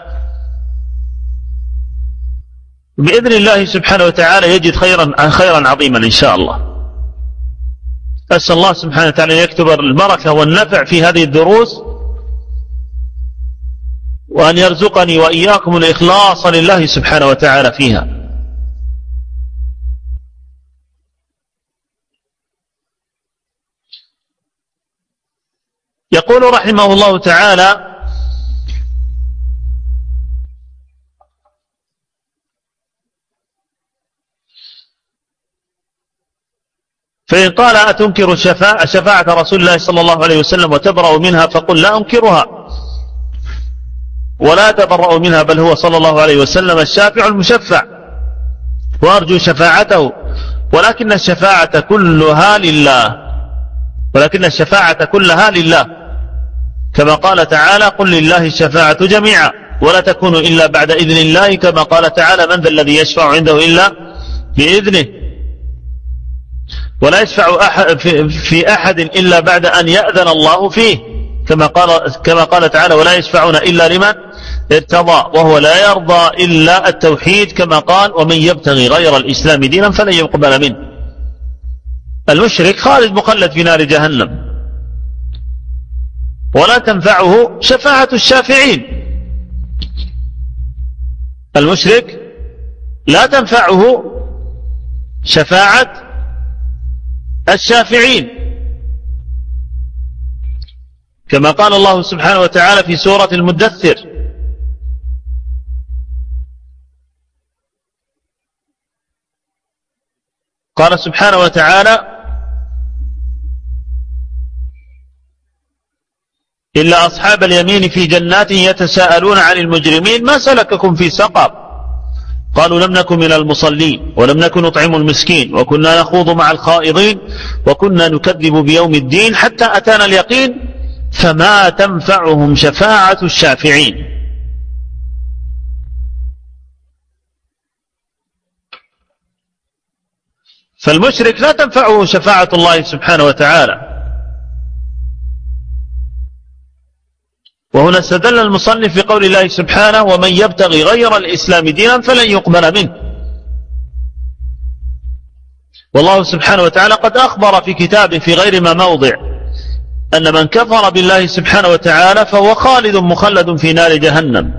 بإذن الله سبحانه وتعالى يجد خيرا عظيما إن شاء الله. أسأل الله سبحانه وتعالى أن يكتب البركة والنفع في هذه الدروس، وأن يرزقني وإياكم الإخلاص لله سبحانه وتعالى فيها. يقول رحمه الله تعالى: فإن قال أتنكر شفاعة رسول الله صلى الله عليه وسلم وتبرأ منها، فقل لا أنكرها، ولا تبرأ منها، بل هو صلى الله عليه وسلم الشافع المشفع، وأرجو شفاعته. ولكن الشفاعة كلها لله، كما قال تعالى: قل لله الشفاعة جميعا ولا تكون إلا بعد إذن الله، كما قال تعالى: من ذا الذي يشفع عنده إلا بإذنه. ولا يشفع في أحد إلا بعد أن يأذن الله فيه، كما قال تعالى: ولا يشفعون إلا لمن ارتضى، وهو لا يرضى إلا التوحيد، كما قال: ومن يبتغي غير الإسلام دينا فلن يقبل منه. المشرك خالد مخلد في نار جهنم، ولا تنفعه شفاعة الشافعين. المشرك لا تنفعه شفاعة الشافعين، كما قال الله سبحانه وتعالى في سورة المدثر: قال سبحانه وتعالى: إلا أصحاب اليمين في جنات يتساءلون عن المجرمين ما سلككم في سقر؟ قالوا لم نكن من المصلين ولم نكن نطعم المسكين وكنا نخوض مع الخائضين وكنا نكذب بيوم الدين حتى أتانا اليقين فما تنفعهم شفاعة الشافعين. فالمشرك لا تنفعه شفاعة الله سبحانه وتعالى. وهنا استدل المصنف بقول الله سبحانه: ومن يبتغي غير الإسلام دينا فلن يقبل منه. والله سبحانه وتعالى قد أخبر في كتابه في غير ما موضع أن من كفر بالله سبحانه وتعالى فهو خالد مخلد في نار جهنم،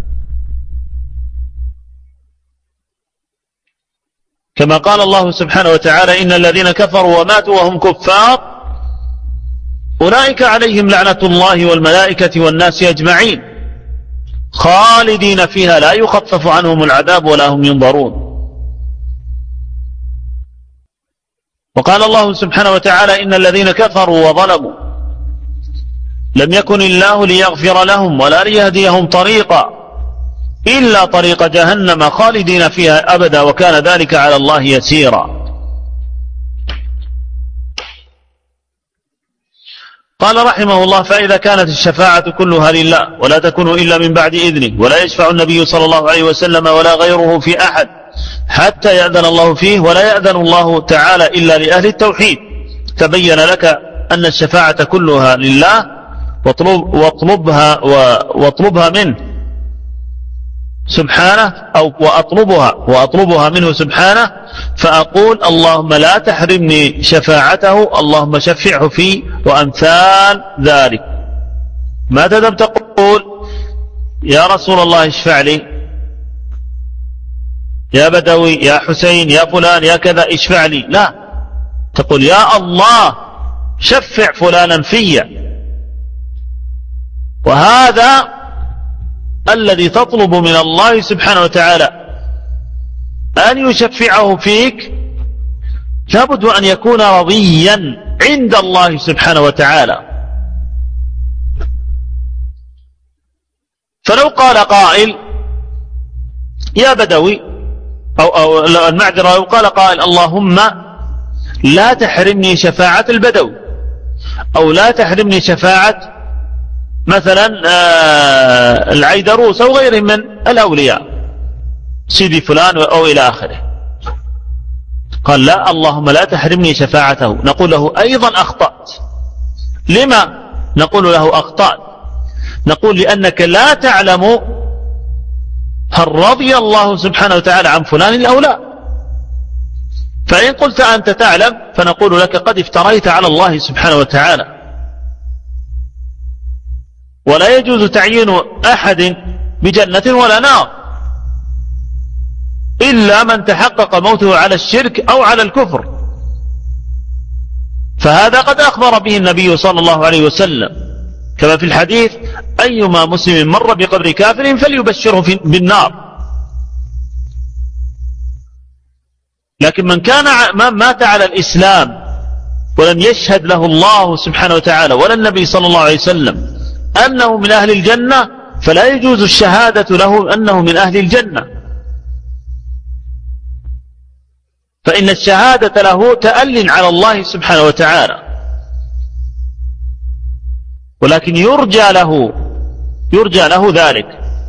كما قال الله سبحانه وتعالى: إن الذين كفروا وماتوا وهم كفار أولئك عليهم لعنة الله والملائكة والناس أجمعين خالدين فيها لا يخفف عنهم العذاب ولا هم ينظرون. وقال الله سبحانه وتعالى: إن الذين كفروا وظلموا لم يكن الله ليغفر لهم ولا ليهديهم طريقا إلا طريق جهنم خالدين فيها أبدا وكان ذلك على الله يسيرا. قال رحمه الله: فإذا كانت الشفاعة كلها لله ولا تكون إلا من بعد إذنه ولا يشفع النبي صلى الله عليه وسلم ولا غيره في أحد حتى يأذن الله فيه ولا يأذن الله تعالى إلا لأهل التوحيد، تبين لك أن الشفاعة كلها لله واطلبها منه سبحانه، أو وأطلبها منه سبحانه، فأقول: اللهم لا تحرمني شفاعته، اللهم شفعه في، وأمثال ذلك. ما تدم تقول: يا رسول الله اشفع لي، يا بدوي، يا حسين، يا فلان، يا كذا اشفع لي، لا، تقول: يا الله شفع فلانا في. وهذا الذي تطلب من الله سبحانه وتعالى أن يشفعه فيك لابد أن يكون رضيا عند الله سبحانه وتعالى. فلو قال قائل: يا بدوي، أو المعذرة، لو قال قائل: اللهم لا تحرمني شفاعة البدوي، أو لا تحرمني شفاعة مثلا العيدروس أو غيره من الأولياء، سيدي فلان أو إلى آخره، قال: لا، اللهم لا تحرمني شفاعته، نقول له: أيضا أخطأت. لما نقول له أخطأت؟ نقول: لأنك لا تعلم هل رضي الله سبحانه وتعالى عن فلان أو لا. فإن قلت أنت تعلم فنقول لك: قد افتريت على الله سبحانه وتعالى. ولا يجوز تعيين أحد بجنة ولا نار إلا من تحقق موته على الشرك أو على الكفر، فهذا قد أخبر به النبي صلى الله عليه وسلم، كما في الحديث: أيما مسلم مر بقبر كافر فليبشره بالنار. لكن من مات على الإسلام ولم يشهد له الله سبحانه وتعالى ولا النبي صلى الله عليه وسلم أنه من أهل الجنة، فلا يجوز الشهادة له أنه من أهل الجنة، فإن الشهادة له تأل على الله سبحانه وتعالى، ولكن يرجى له ذلك.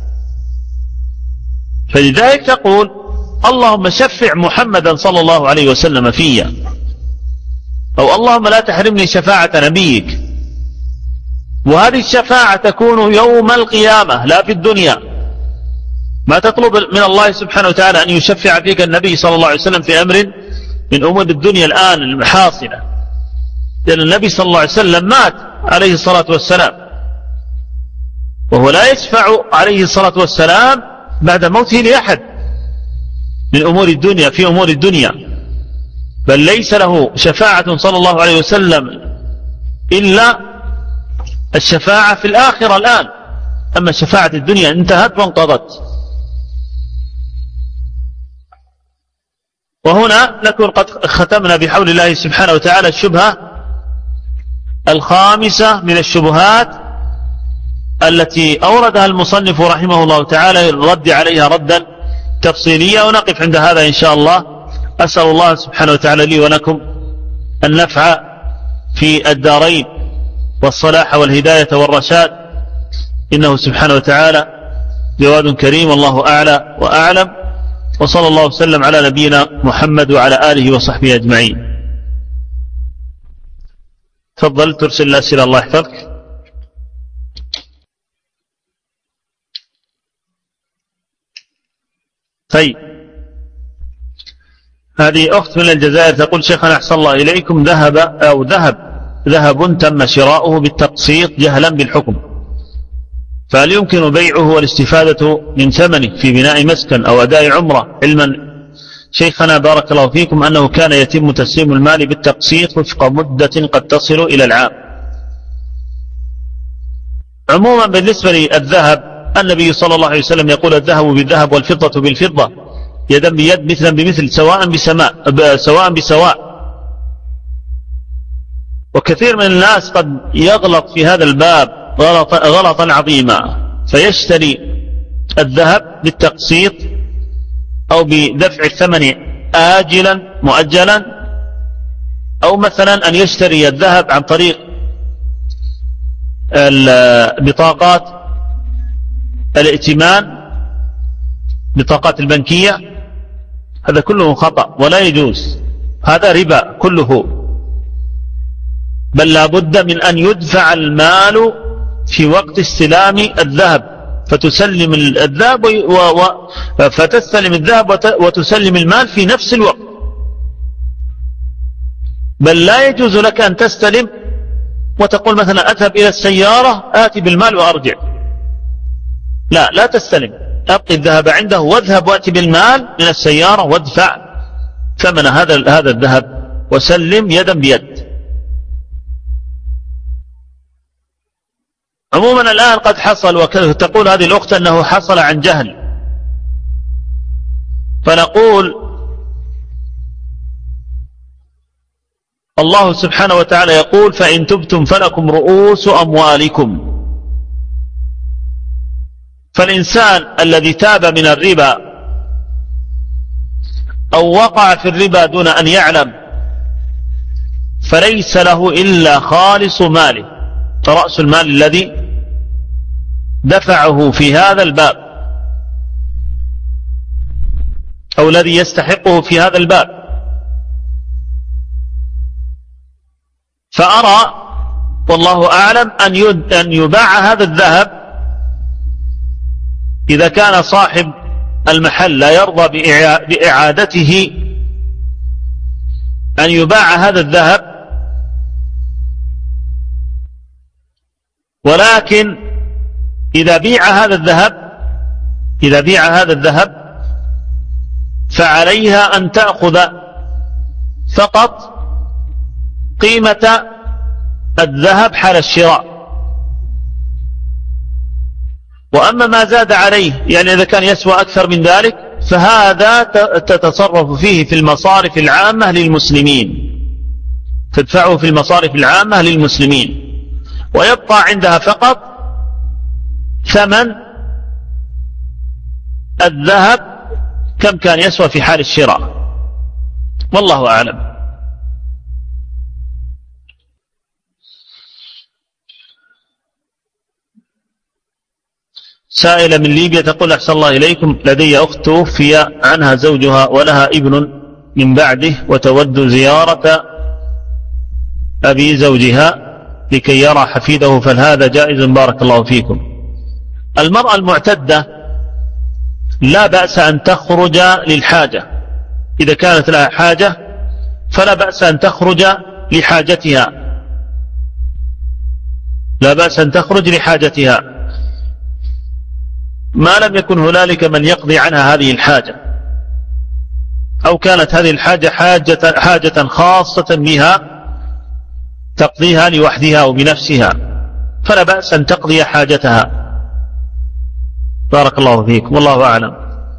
فلذلك تقول اللهم شفع محمدا صلى الله عليه وسلم فيا، أو اللهم لا تحرمني شفاعة نبيك. وهذه الشفاعة تكون يوم القيامة لا في الدنيا. ما تطلب من الله سبحانه وتعالى أن يشفع فيك النبي صلى الله عليه وسلم في أمر من أمور الدنيا الآن المحاصلة، لأن النبي صلى الله عليه وسلم مات عليه الصلاة والسلام، وهو لا يشفع عليه الصلاة والسلام بعد موته لأحد من أمور الدنيا في أمور الدنيا، بل ليس له شفاعة صلى الله عليه وسلم إلا الشفاعة في الآخرة الآن. أما شفاعة الدنيا انتهت وانقضت. وهنا نكون قد ختمنا بحول الله سبحانه وتعالى الشبهة الخامسة من الشبهات التي أوردها المصنف رحمه الله تعالى الرد عليها ردا تفصيليا، ونقف عند هذا إن شاء الله. أسأل الله سبحانه وتعالى لي ولكم النفع في الدارين والصلاح والهداية والرشاد، إنه سبحانه وتعالى جواد كريم، الله أعلى وأعلم. وصلى الله وسلم على نبينا محمد وعلى آله وصحبه أجمعين. تفضل ترسل الأسئلة، الله يحفظك. طيب، هذه أخت من الجزائر تقول شيخنا أحسن الله إليكم، ذهب تم شراؤه بالتقسيط جهلا بالحكم، فهل يمكن بيعه والاستفادة من ثمنه في بناء مسكن أو أداء عمرة، علما شيخنا بارك الله فيكم أنه كان يتم تسليم المال بالتقسيط وفق مدة قد تصل إلى العام؟ عموما بالنسبة للذهب، النبي صلى الله عليه وسلم يقول الذهب بالذهب والفضة بالفضة يدا بيد مثلا بمثل سواء بسواء. وكثير من الناس قد يغلط في هذا الباب غلطا عظيما، فيشتري الذهب بالتقسيط أو بدفع الثمن آجلا مؤجلا، أو مثلا أن يشتري الذهب عن طريق البطاقات الائتمان، بطاقات البنكية. هذا كله خطأ ولا يجوز، هذا ربا كله، بل لا بد من أن يدفع المال في وقت استلام الذهب، فتسلم الذهب فتستلم الذهب وتسلم المال في نفس الوقت. بل لا يجوز لك أن تستلم وتقول مثلا أذهب إلى السيارة آتي بالمال وأرجع، لا تستلم، أبقي الذهب عنده واذهب وأتي بالمال من السيارة وادفع ثمن هذا الذهب وسلم يدا بيد. عموما الآن قد حصل، وتقول هذه الأخت أنه حصل عن جهل، فنقول الله سبحانه وتعالى يقول فإن تبتم فلكم رؤوس أموالكم. فالإنسان الذي تاب من الربا أو وقع في الربا دون أن يعلم فليس له إلا خالص ماله، فرأس المال الذي دفعه في هذا الباب أو الذي يستحقه في هذا الباب. فأرى والله أعلم أن يباع هذا الذهب إذا كان صاحب المحل لا يرضى بإعادته، أن يباع هذا الذهب، ولكن إذا بيع هذا الذهب فعليها أن تأخذ فقط قيمة الذهب حال الشراء، وأما ما زاد عليه يعني إذا كان يسوى أكثر من ذلك فهذا تتصرف فيه في المصارف العامة للمسلمين، تدفعه في المصارف العامة للمسلمين، ويبقى عندها فقط ثمن الذهب كم كان يسوى في حال الشراء، والله أعلم. سائلة من ليبيا تقول: أحسن الله إليكم، لدي أخت توفي عنها زوجها ولها ابن من بعده وتود زيارة أبي زوجها لكي يرى حفيده، فهل هذا جائز؟ بارك الله فيكم. المرأة المعتدة لا بأس أن تخرج للحاجة، إذا كانت لها حاجة فلا بأس أن تخرج لحاجتها، لا بأس أن تخرج لحاجتها ما لم يكن هنالك من يقضي عنها هذه الحاجة، أو كانت هذه الحاجة حاجة خاصة بها تقضيها لوحدها أو بنفسها، فلا بأس أن تقضي حاجتها. بارك الله فيكم، والله أعلم.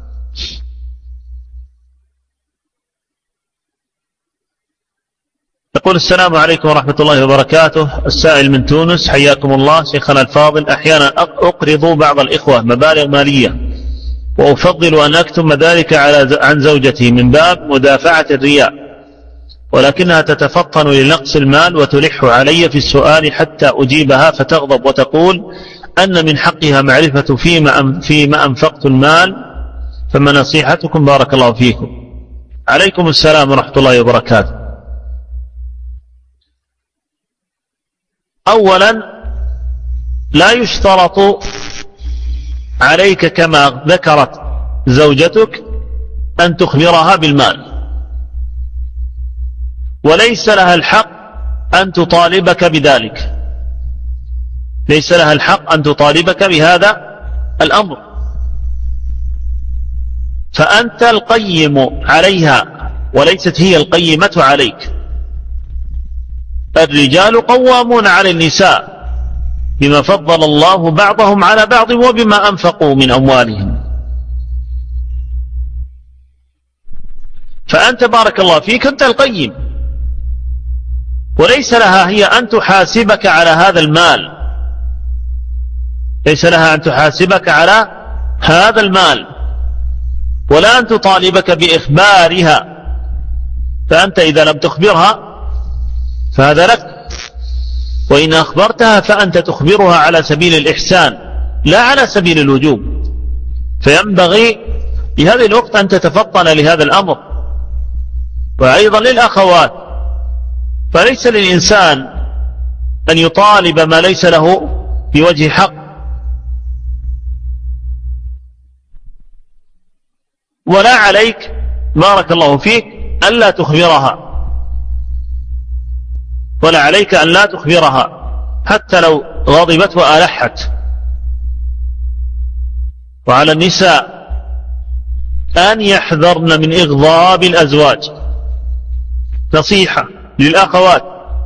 يقول: السلام عليكم ورحمة الله وبركاته. السائل من تونس: حياكم الله شيخنا الفاضل، أحيانا أقرض بعض الإخوة مبالغ مالية وأفضل أن أكتم ذلك عن زوجتي من باب مدافعة الرياء، ولكنها تتفطن لنقص المال وتلح علي في السؤال حتى أجيبها فتغضب وتقول أن من حقها معرفة فيما أنفقت المال، فما نصيحتكم؟ بارك الله فيكم. عليكم السلام ورحمة الله وبركاته. أولا، لا يشترط عليك كما ذكرت زوجتك أن تخبرها بالمال، وليس لها الحق أن تطالبك بذلك، ليس لها الحق أن تطالبك بهذا الأمر، فأنت القيم عليها وليست هي القيمة عليك. الرجال قوامون على النساء بما فضل الله بعضهم على بعض وبما أنفقوا من أموالهم، فأنت بارك الله فيك أنت القيم، وليس لها هي أن تحاسبك على هذا المال، ليس لها أن تحاسبك على هذا المال ولا أن تطالبك بإخبارها، فأنت إذا لم تخبرها فهذا لك، وإن أخبرتها فأنت تخبرها على سبيل الإحسان لا على سبيل الوجوب، فينبغي بهذه الوقت أن تتفطن لهذا الأمر. وأيضا للأخوات، فليس للإنسان أن يطالب ما ليس له بوجه حق، ولا عليك بارك الله فيك ألا تخبرها، ولا عليك أن لا تخبرها حتى لو غضبت وألحت. وعلى النساء أن يحذرن من إغضاب الأزواج، نصيحة للأخوات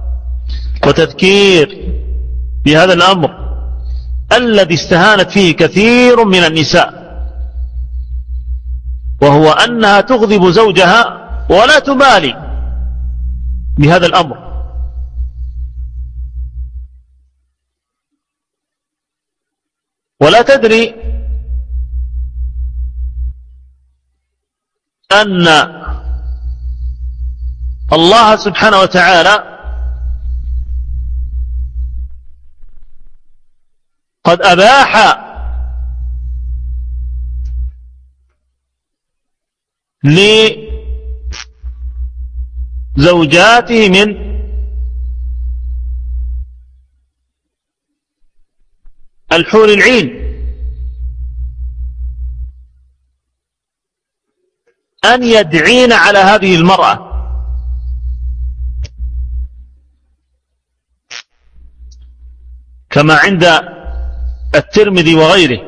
وتذكير بهذا الأمر الذي استهانت فيه كثير من النساء، وهو أنها تغضب زوجها ولا تبالي بهذا الأمر. ولا تدري أن الله سبحانه وتعالى قد أباح لزوجاته من الحور العين أن يدعين على هذه المرأة، كما عند الترمذي وغيره.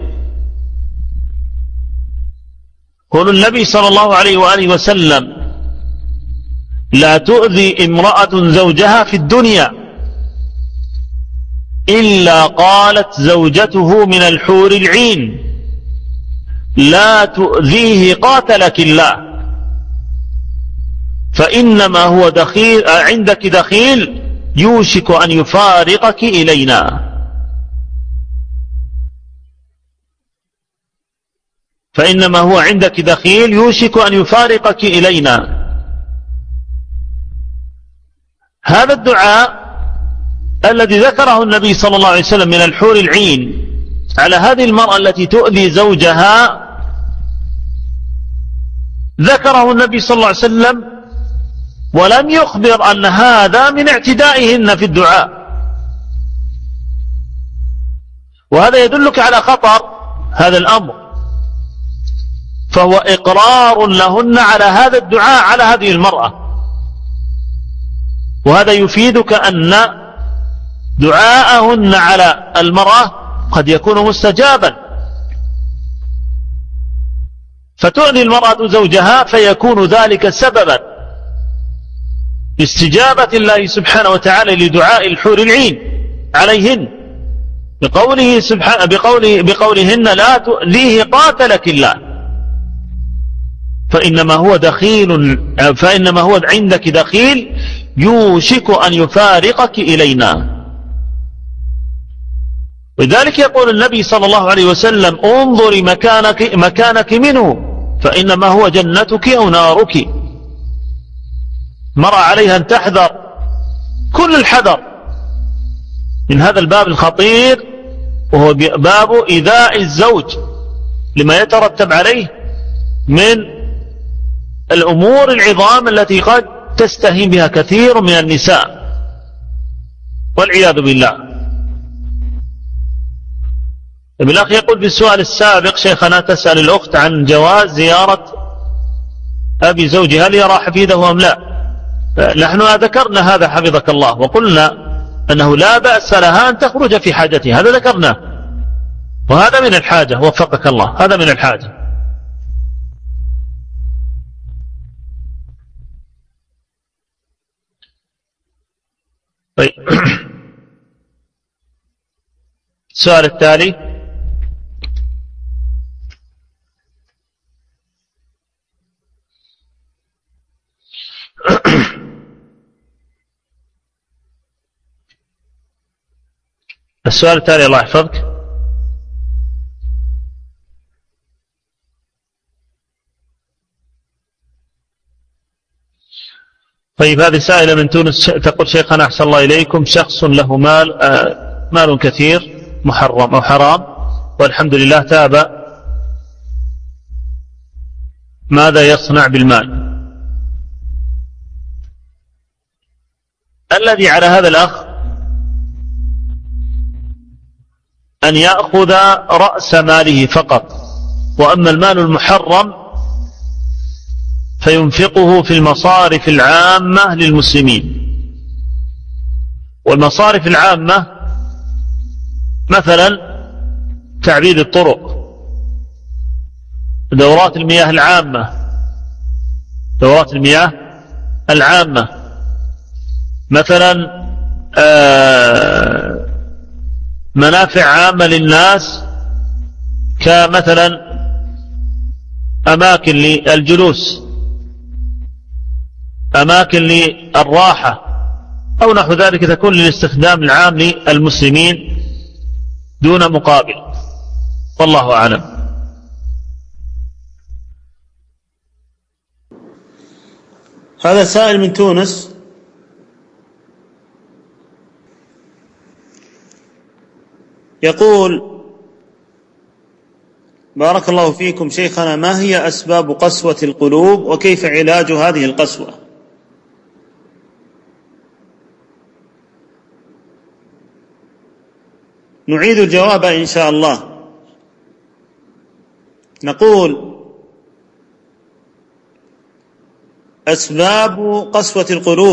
قول النبي صلى الله عليه وآله وسلم: لا تؤذي امرأة زوجها في الدنيا إلا قالت زوجته من الحور العين لا تؤذيه قاتلك الله، فإنما هو دخيل عندك دخيل يوشك أن يفارقك إلينا. فإنما هو عندك دخيل يوشك أن يفارقك إلينا. هذا الدعاء الذي ذكره النبي صلى الله عليه وسلم من الحور العين على هذه المرأة التي تؤذي زوجها، ذكره النبي صلى الله عليه وسلم ولم يخبر أن هذا من اعتدائهن في الدعاء. وهذا يدلك على خطر هذا الأمر، فهو إقرار لهن على هذا الدعاء على هذه المرأة. وهذا يفيدك أن دعاءهن على المرأة قد يكون مستجابا، فتؤذي المرأة زوجها فيكون ذلك سببا باستجابة الله سبحانه وتعالى لدعاء الحور العين عليهن، بقوله سبحانه بقولهن لا تؤذيه قاتلك الله، فإنما هو عندك دخيل يوشك أن يفارقك إلينا. ولذلك يقول النبي صلى الله عليه وسلم انظري مكانك منه فإنما هو جنتك أو نارك. مر عليها أن تحذر كل الحذر من هذا الباب الخطير، وهو باب إيذاء الزوج لما يترتب عليه من الأمور العظام التي قد تستهين بها كثير من النساء والعياذ بالله. ابن الأخ يقول بالسؤال السابق شيخنا تسأل الأخت عن جواز زيارة أبي زوجها هل يرى حفيده أم لا. نحن ذكرنا هذا حفظك الله، وقلنا أنه لا بأس لها أن تخرج في حاجتها، هذا ذكرناه، وهذا من الحاجة وفقك الله، هذا من الحاجة. طيب السؤال التالي السؤال التالي الله يحفظك. طيب هذه سائلة من تونس تقول شيخنا أحسن الله إليكم، شخص له مال كثير محرم أو حرام والحمد لله تاب، ماذا يصنع بالمال؟ الذي على هذا الأخ أن يأخذ رأس ماله فقط، وأما المال المحرم فينفقه في المصارف العامة للمسلمين. والمصارف العامة مثلا تعبيد الطرق، دورات المياه العامة مثلا منافع عامة للناس كمثلا أماكن للجلوس، أماكن للراحة أو نحو ذلك، تكون للاستخدام العام للمسلمين دون مقابل، والله أعلم. هذا سائل من تونس يقول بارك الله فيكم شيخنا، ما هي أسباب قسوة القلوب وكيف علاج هذه القسوة؟ نعيد الجواب إن شاء الله. نقول أسباب قسوة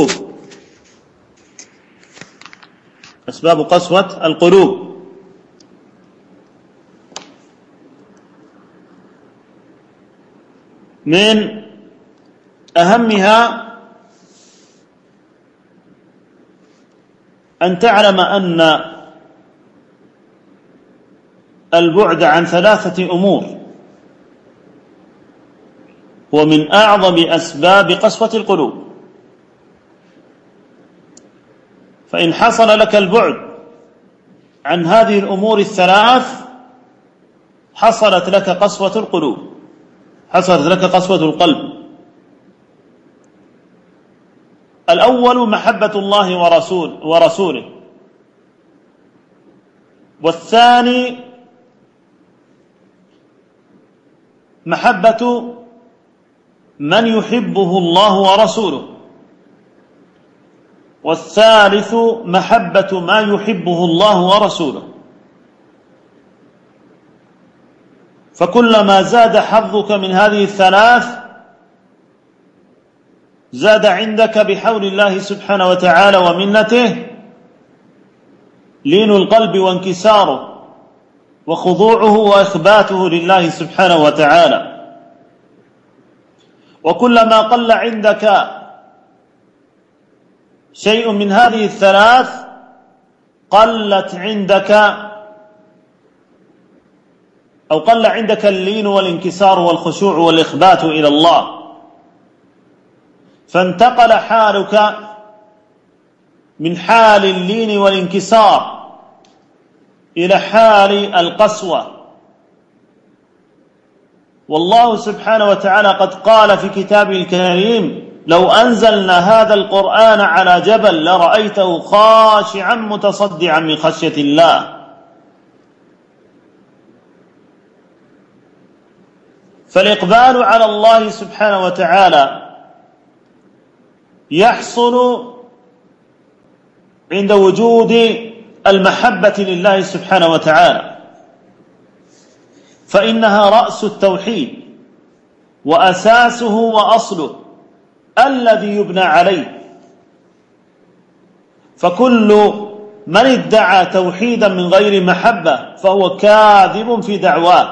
القلوب من أهمها أن تعلم أن البعد عن 3 أمور هو من أعظم أسباب قسوة القلوب. فإن حصل لك البعد عن هذه الأمور 3 حصلت لك قسوة القلوب. حصلت لك قسوة القلب. الأول محبة الله ورسوله، والثاني محبة من يحبه الله ورسوله، والثالث محبة ما يحبه الله ورسوله. فكلما زاد حظك من هذه الثلاث زاد عندك بحول الله سبحانه وتعالى ومنته لين القلب وانكساره وخضوعه وإخباته لله سبحانه وتعالى. وكلما قل عندك شيء من هذه الثلاث قل عندك اللين والانكسار والخشوع والإخبات إلى الله، فانتقل حالك من حال اللين والانكسار إلى حال القسوة. والله سبحانه وتعالى قد قال في كتابه الكريم: لو أنزلنا هذا القرآن على جبل لرأيته خاشعا متصدعا من خشية الله. فالإقبال على الله سبحانه وتعالى يحصل عند وجود المحبة لله سبحانه وتعالى، فإنها رأس التوحيد وأساسه وأصله الذي يبنى عليه. فكل من ادعى توحيدا من غير محبة فهو كاذب في دعواه،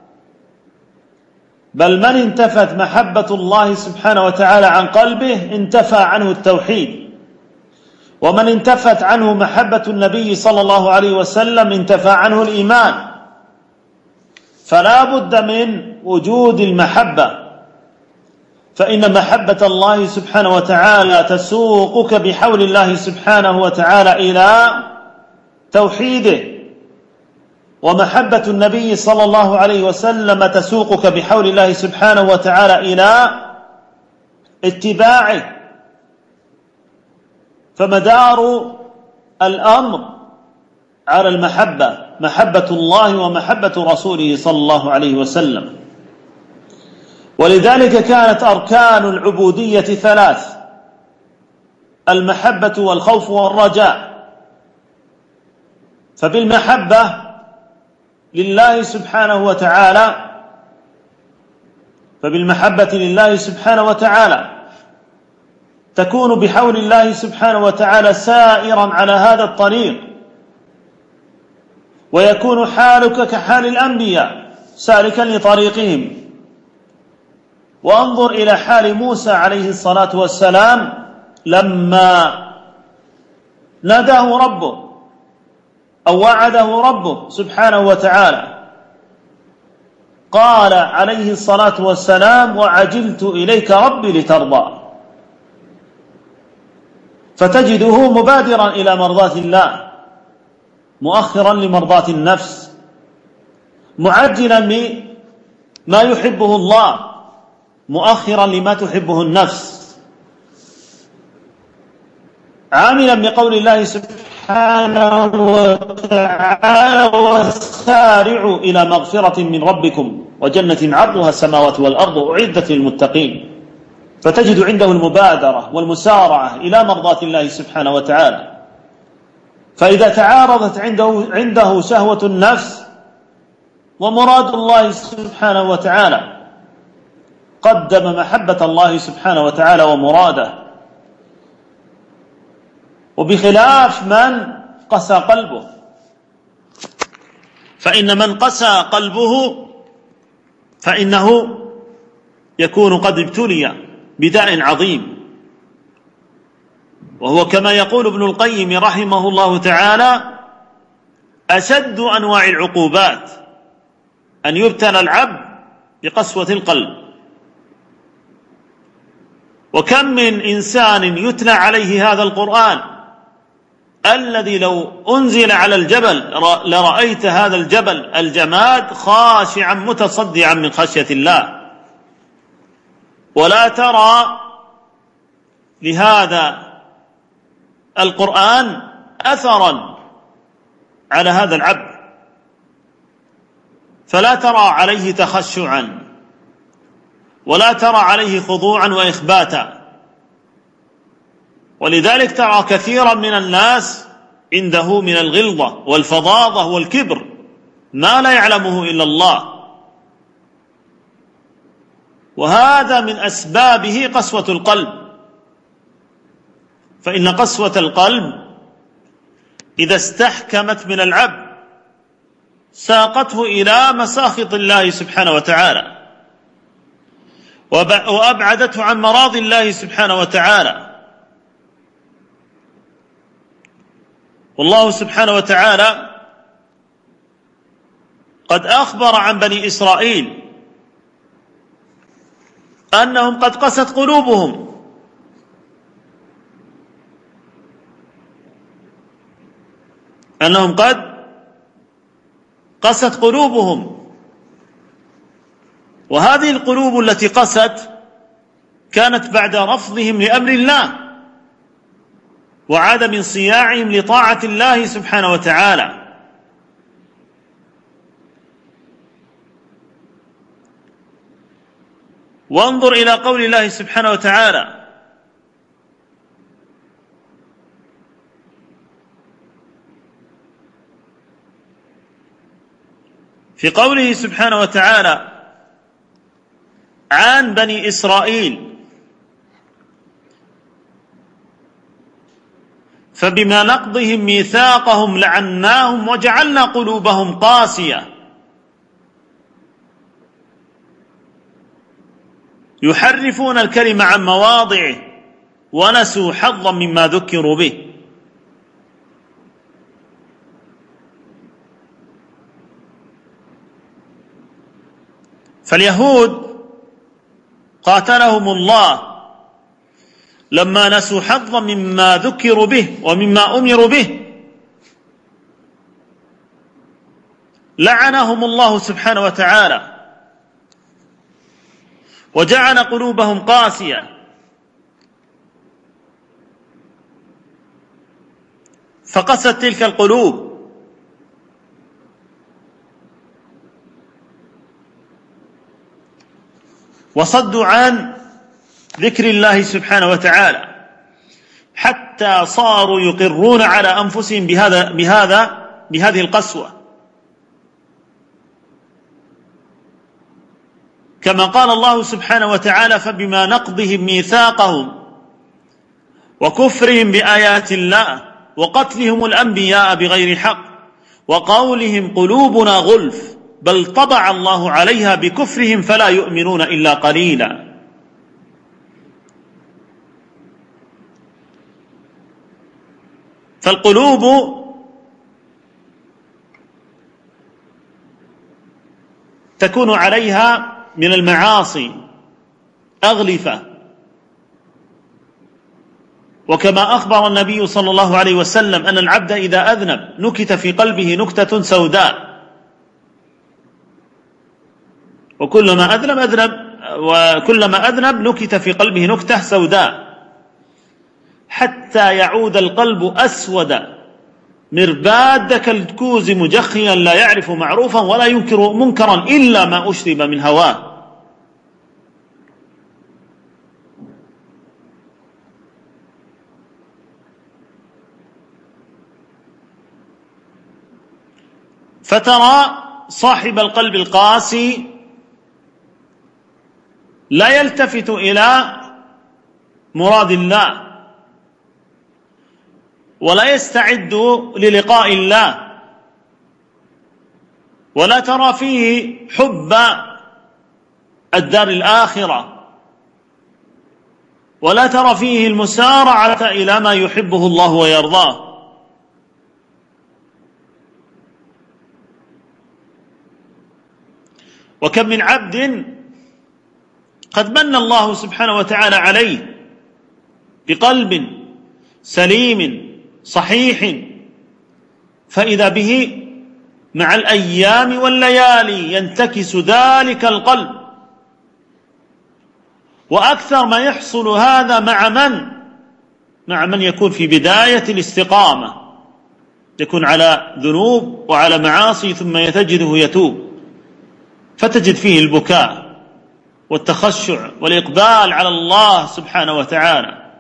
بل من انتفت محبة الله سبحانه وتعالى عن قلبه انتفى عنه التوحيد، ومن انتفت عنه محبة النبي صلى الله عليه وسلم انتفى عنه الإيمان. فلا بد من وجود المحبة، فإن محبة الله سبحانه وتعالى تسوقك بحول الله سبحانه وتعالى إلى توحيده، ومحبة النبي صلى الله عليه وسلم تسوقك بحول الله سبحانه وتعالى إلى اتباعه. فمدار الأمر على المحبة، محبة الله ومحبة رسوله صلى الله عليه وسلم. ولذلك كانت أركان العبودية ثلاث: المحبة والخوف والرجاء. فبالمحبة لله سبحانه وتعالى تكون بحول الله سبحانه وتعالى سائرا على هذا الطريق، ويكون حالك كحال الأنبياء سالكا لطريقهم. وانظر إلى حال موسى عليه الصلاة والسلام لما ناداه ربه أو وعده ربه سبحانه وتعالى، قال عليه الصلاة والسلام: وعجلت إليك ربي لترضى. فتجده مبادرا إلى مرضاة الله، مؤخرا لمرضاة النفس، معجلا لما يحبه الله، مؤخرا لما تحبه النفس، عاملا بقول الله سبحانه وتعالى: وسارعوا إلى مغفرة من ربكم وجنة عرضها السماوات والأرض أعدت للمتقين. فتجد عنده المبادرة والمسارعة إلى مرضاة الله سبحانه وتعالى. فإذا تعارضت عنده شهوة النفس ومراد الله سبحانه وتعالى قدم محبة الله سبحانه وتعالى ومراده، وبخلاف من قسى قلبه. فإن من قسى قلبه فإنه يكون قد ابتلي بداء عظيم، وهو كما يقول ابن القيم رحمه الله تعالى: أشد أنواع العقوبات أن يبتلى العبد بقسوة القلب. وكم من إنسان يتلى عليه هذا القرآن الذي لو أنزل على الجبل لرأيت هذا الجبل الجماد خاشعا متصدعا من خشية الله، ولا ترى لهذا القرآن أثرا على هذا العبد، فلا ترى عليه تخشعا ولا ترى عليه خضوعا وإخباتا. ولذلك ترى كثيرا من الناس عنده من الغلظة والفظاظة والكبر ما لا يعلمه إلا الله، وهذا من أسبابه قسوة القلب. فإن قسوة القلب إذا استحكمت من العبد ساقته إلى مساخط الله سبحانه وتعالى، وأبعدته عن مراضي الله سبحانه وتعالى. والله سبحانه وتعالى قد أخبر عن بني إسرائيل أنهم قد قست قلوبهم، أنهم قد قست قلوبهم. وهذه القلوب التي قست كانت بعد رفضهم لأمر الله وعدم انصياعهم لطاعة الله سبحانه وتعالى. وانظر إلى قول الله سبحانه وتعالى: في قوله سبحانه وتعالى عن بني إسرائيل: فبما نقضهم ميثاقهم لعناهم وجعلنا قلوبهم قاسية يحرفون الكلم عن مواضعه ونسوا حظا مما ذكروا به. فاليهود قاتلهم الله لما نسوا حظا مما ذكروا به ومما أمروا به، لعنهم الله سبحانه وتعالى وجعل قلوبهم قاسية. فقست تلك القلوب وصدوا عن ذكر الله سبحانه وتعالى حتى صاروا يقرون على أنفسهم بهذه القسوة، كما قال الله سبحانه وتعالى: فبما نقضهم ميثاقهم وكفرهم بآيات الله وقتلهم الأنبياء بغير حق وقولهم قلوبنا غلف بل طبع الله عليها بكفرهم فلا يؤمنون إلا قليلا. فالقلوب تكون عليها من المعاصي أغلفة، وكما أخبر النبي صلى الله عليه وسلم أن العبد إذا أذنب نكت في قلبه نكتة سوداء، وكلما أذنب نكت في قلبه نكتة سوداء حتى يعود القلب أسود مرباد كالكوز مجخيا لا يعرف معروفا ولا ينكر منكرا إلا ما أشرب من هواه. فترى صاحب القلب القاسي لا يلتفت إلى مراد الله ولا يستعد للقاء الله، ولا ترى فيه حب الدار الآخرة، ولا ترى فيه المسارعة إلى ما يحبه الله ويرضاه. وكم من عبد قد من الله سبحانه وتعالى عليه بقلب سليم صحيح، فإذا به مع الأيام والليالي ينتكس ذلك القلب وأكثر ما يحصل هذا مع من يكون في بداية الاستقامة، يكون على ذنوب وعلى معاصي ثم تجده يتوب، فتجد فيه البكاء والتخشع والإقبال على الله سبحانه وتعالى،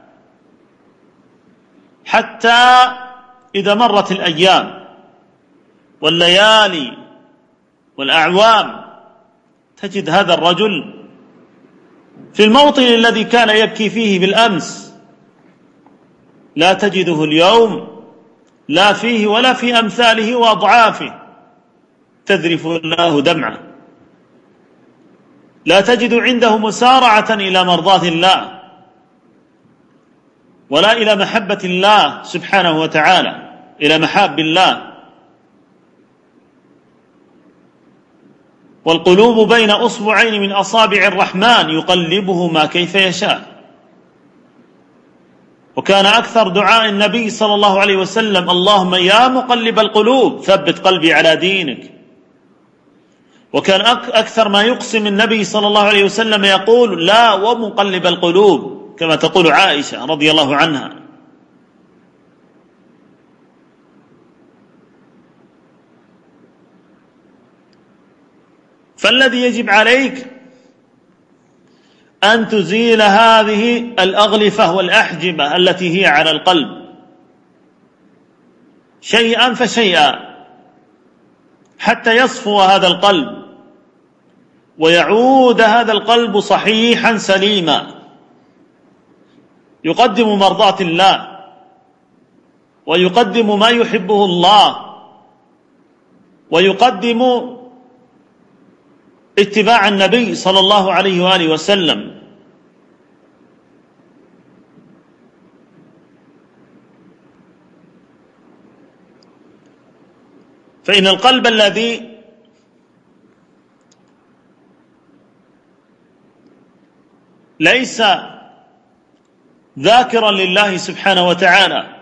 حتى إذا مرت الأيام والليالي والأعوام تجد هذا الرجل في الموطن الذي كان يبكي فيه بالأمس لا تجده اليوم لا فيه ولا في أمثاله وأضعافه تذرف له دمعة، لا تجد عنده مسارعة إلى مرضاة الله ولا إلى محبة الله سبحانه وتعالى، إلى محاب الله. والقلوب بين أصبعين من أصابع الرحمن يقلبهما كيف يشاء. وكان أكثر دعاء النبي صلى الله عليه وسلم: اللهم يا مقلب القلوب ثبت قلبي على دينك. وكان أكثر ما يقسم النبي صلى الله عليه وسلم يقول: لا ومقلب القلوب، كما تقول عائشة رضي الله عنها. فالذي يجب عليك أن تزيل هذه الأغلفة والأحجبة التي هي على القلب شيئا فشيئا حتى يصفو هذا القلب ويعود هذا القلب صحيحا سليما، يقدم مرضاة الله ويقدم ما يحبه الله ويقدم اتباع النبي صلى الله عليه وآله وسلم. فإن القلب الذي ليس ذاكرا لله سبحانه وتعالى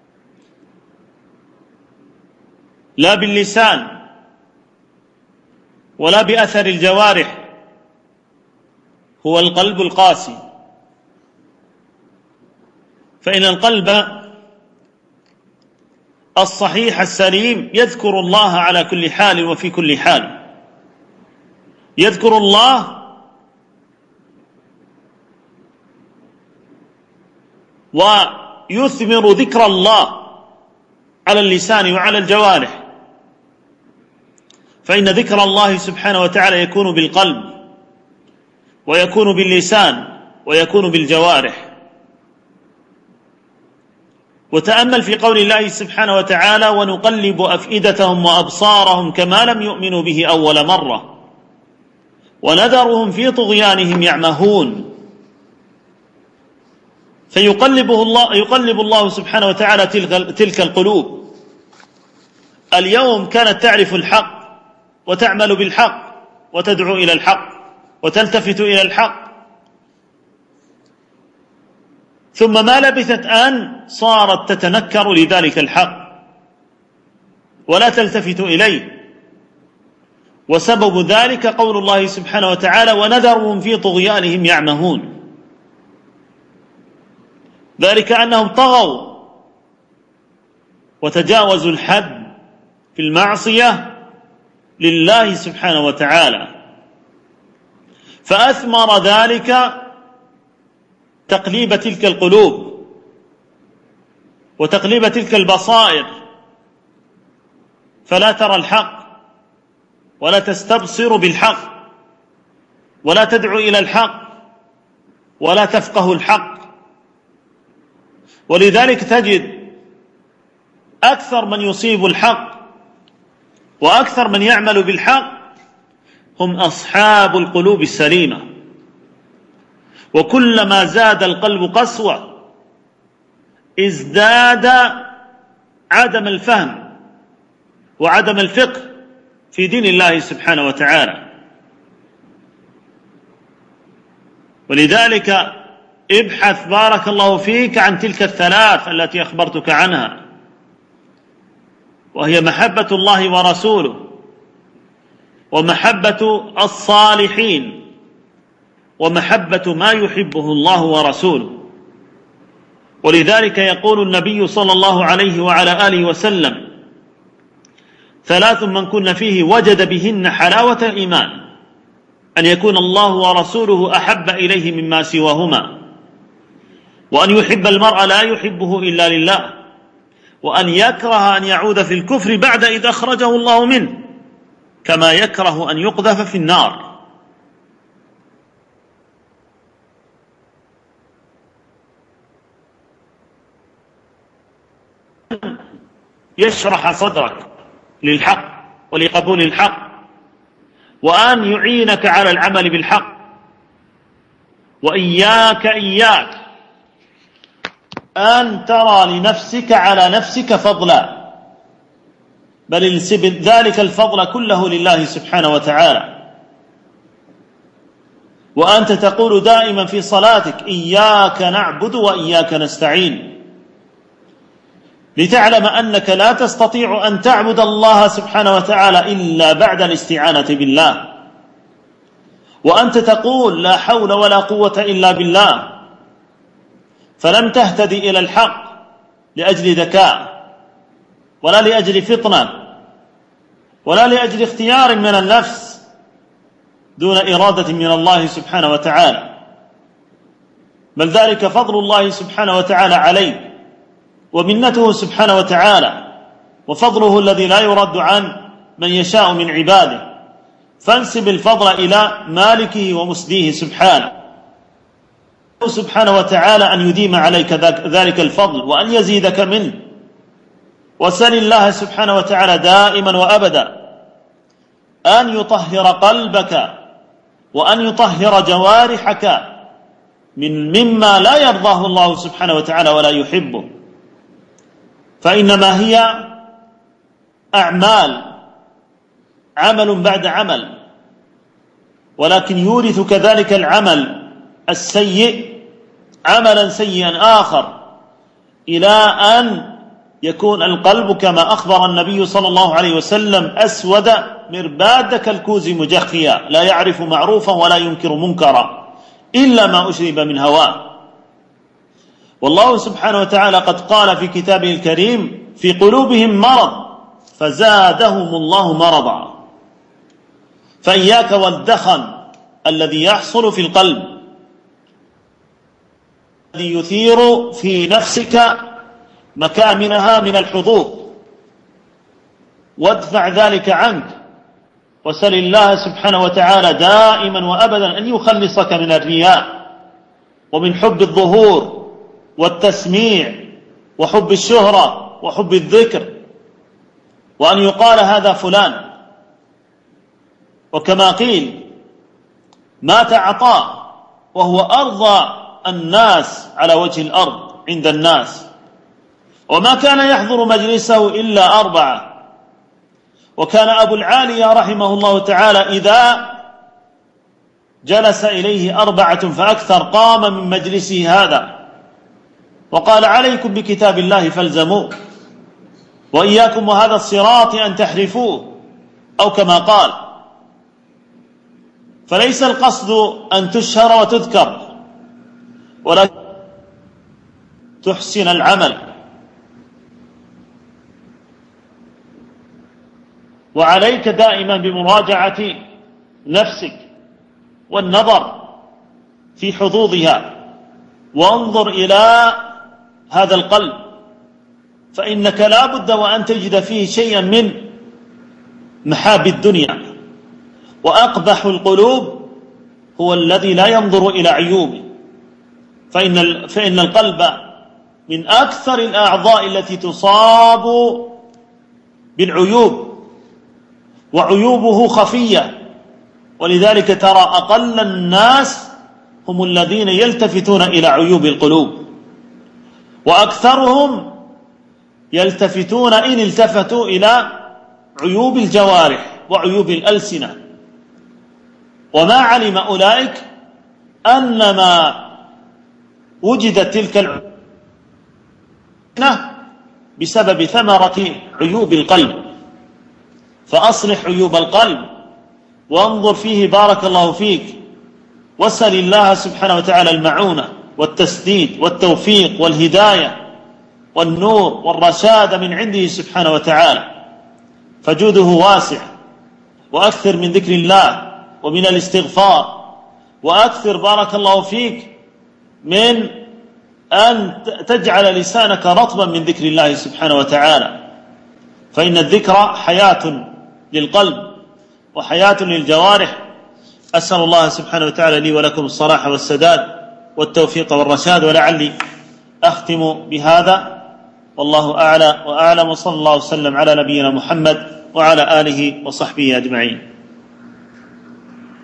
لا باللسان ولا بأثر الجوارح هو القلب القاسي. فإن القلب الصحيح السليم يذكر الله على كل حال وفي كل حال، يذكر الله ويثمر ذكر الله على اللسان وعلى الجوارح. فإن ذكر الله سبحانه وتعالى يكون بالقلب ويكون باللسان ويكون بالجوارح. وتأمل في قول الله سبحانه وتعالى: ونقلب أفئدتهم وأبصارهم كما لم يؤمنوا به أول مرة ونذرهم في طغيانهم يعمهون. يقلب الله سبحانه وتعالى تلك القلوب. اليوم كانت تعرف الحق وتعمل بالحق وتدعو إلى الحق وتلتفت إلى الحق، ثم ما لبثت أن صارت تتنكر لذلك الحق ولا تلتفت إليه. وسبب ذلك قول الله سبحانه وتعالى: ونذرهم في طغيانهم يعمهون. ذلك أنهم طغوا وتجاوزوا الحد في المعصية لله سبحانه وتعالى، فأثمر ذلك تقليب تلك القلوب وتقليب تلك البصائر، فلا ترى الحق ولا تستبصر بالحق ولا تدعو إلى الحق ولا تفقه الحق. ولذلك تجد أكثر من يصيب الحق وأكثر من يعمل بالحق هم أصحاب القلوب السليمة. وكلما زاد القلب قسوة ازداد عدم الفهم وعدم الفقه في دين الله سبحانه وتعالى. ولذلك ابحث بارك الله فيك عن تلك الثلاث التي أخبرتك عنها، وهي محبة الله ورسوله ومحبة الصالحين ومحبة ما يحبه الله ورسوله. ولذلك يقول النبي صلى الله عليه وعلى آله وسلم: 3 من كن فيه وجد بهن حلاوة الإيمان: أن يكون الله ورسوله أحب إليه مما سواهما، وأن يحب المرء لا يحبه إلا لله، وأن يكره أن يعود في الكفر بعد إذ أخرجه الله منه، كما يكره أن يقذف في النار. يشرح صدرك للحق ولقبول الحق، وأن يعينك على العمل بالحق. وإياك أن ترى لنفسك على نفسك فضلا، بل انسب ذلك الفضل كله لله سبحانه وتعالى. وأنت تقول دائما في صلاتك: إياك نعبد وإياك نستعين، لتعلم أنك لا تستطيع أن تعبد الله سبحانه وتعالى إلا بعد الاستعانة بالله. وأنت تقول: لا حول ولا قوة إلا بالله، فلم تهتدي إلى الحق لأجل ذكاء، ولا لأجل فطنة، ولا لأجل اختيار من النفس دون إرادة من الله سبحانه وتعالى، بل ذلك فضل الله سبحانه وتعالى عليك، ومنته سبحانه وتعالى، وفضله الذي لا يرد عن من يشاء من عباده. فانسب الفضل إلى مالكه ومسديه سبحانه وتعالى أن يديم عليك ذلك الفضل وأن يزيدك منه. وسل الله سبحانه وتعالى دائما وأبدا أن يطهر قلبك وأن يطهر جوارحك مما لا يرضاه الله سبحانه وتعالى ولا يحبه، فإنما هي أعمال، عمل بعد عمل، ولكن يورثك ذلك العمل السيء عملا سيئا آخر، إلى أن يكون القلب كما أخبر النبي صلى الله عليه وسلم: أسود مرباد كالكوز مجخيا، لا يعرف معروفا ولا ينكر منكرا إلا ما أشرب من هواه. والله سبحانه وتعالى قد قال في كتابه الكريم: في قلوبهم مرض فزادهم الله مرضا. فإياك والدخن الذي يحصل في القلب، الذي يثير في نفسك مكامنها من الحظوظ، وادفع ذلك عنك، وسل الله سبحانه وتعالى دائما وأبدا أن يخلصك من الرياء ومن حب الظهور والتسميع وحب الشهرة وحب الذكر، وأن يقال هذا فلان. وكما قيل: مات عطاء وهو أرضى الناس على وجه الأرض عند الناس، وما كان يحضر مجلسه إلا 4. وكان أبو العالية رحمه الله تعالى إذا جلس إليه 4 فأكثر قام من مجلسه هذا وقال: عليكم بكتاب الله فالزموه، وإياكم وهذا الصراط أن تحرفوه، أو كما قال. فليس القصد أن تشهر وتذكر، ولكن تحسن العمل. وعليك دائما بمراجعة نفسك والنظر في حظوظها، وانظر إلى هذا القلب، فإنك لا بد وأن تجد فيه شيئا من محاب الدنيا. وأقبح القلوب هو الذي لا ينظر إلى عيوبه، فإن القلب من أكثر الأعضاء التي تصاب بالعيوب، وعيوبه خفية. ولذلك ترى أقل الناس هم الذين يلتفتون إلى عيوب القلوب، وأكثرهم يلتفتون إن التفتوا إلى عيوب الجوارح وعيوب الألسنة. وما علم أولئك أنما وجدت تلك العيوب بسبب ثمرة عيوب القلب. فأصلح عيوب القلب وانظر فيه بارك الله فيك، واسأل الله سبحانه وتعالى المعونة والتسديد والتوفيق والهداية والنور والرشاد من عنده سبحانه وتعالى، فجوده واسع. وأكثر من ذكر الله ومن الاستغفار، وأكثر بارك الله فيك من أن تجعل لسانك رطبا من ذكر الله سبحانه وتعالى، فإن الذكر حياة للقلب وحياة للجوارح. أسأل الله سبحانه وتعالى لي ولكم الصلاح والسداد والتوفيق والرشاد، ولعلي أختم بهذا والله أعلى وأعلم، وصلى الله وسلم على نبينا محمد وعلى آله وصحبه أجمعين.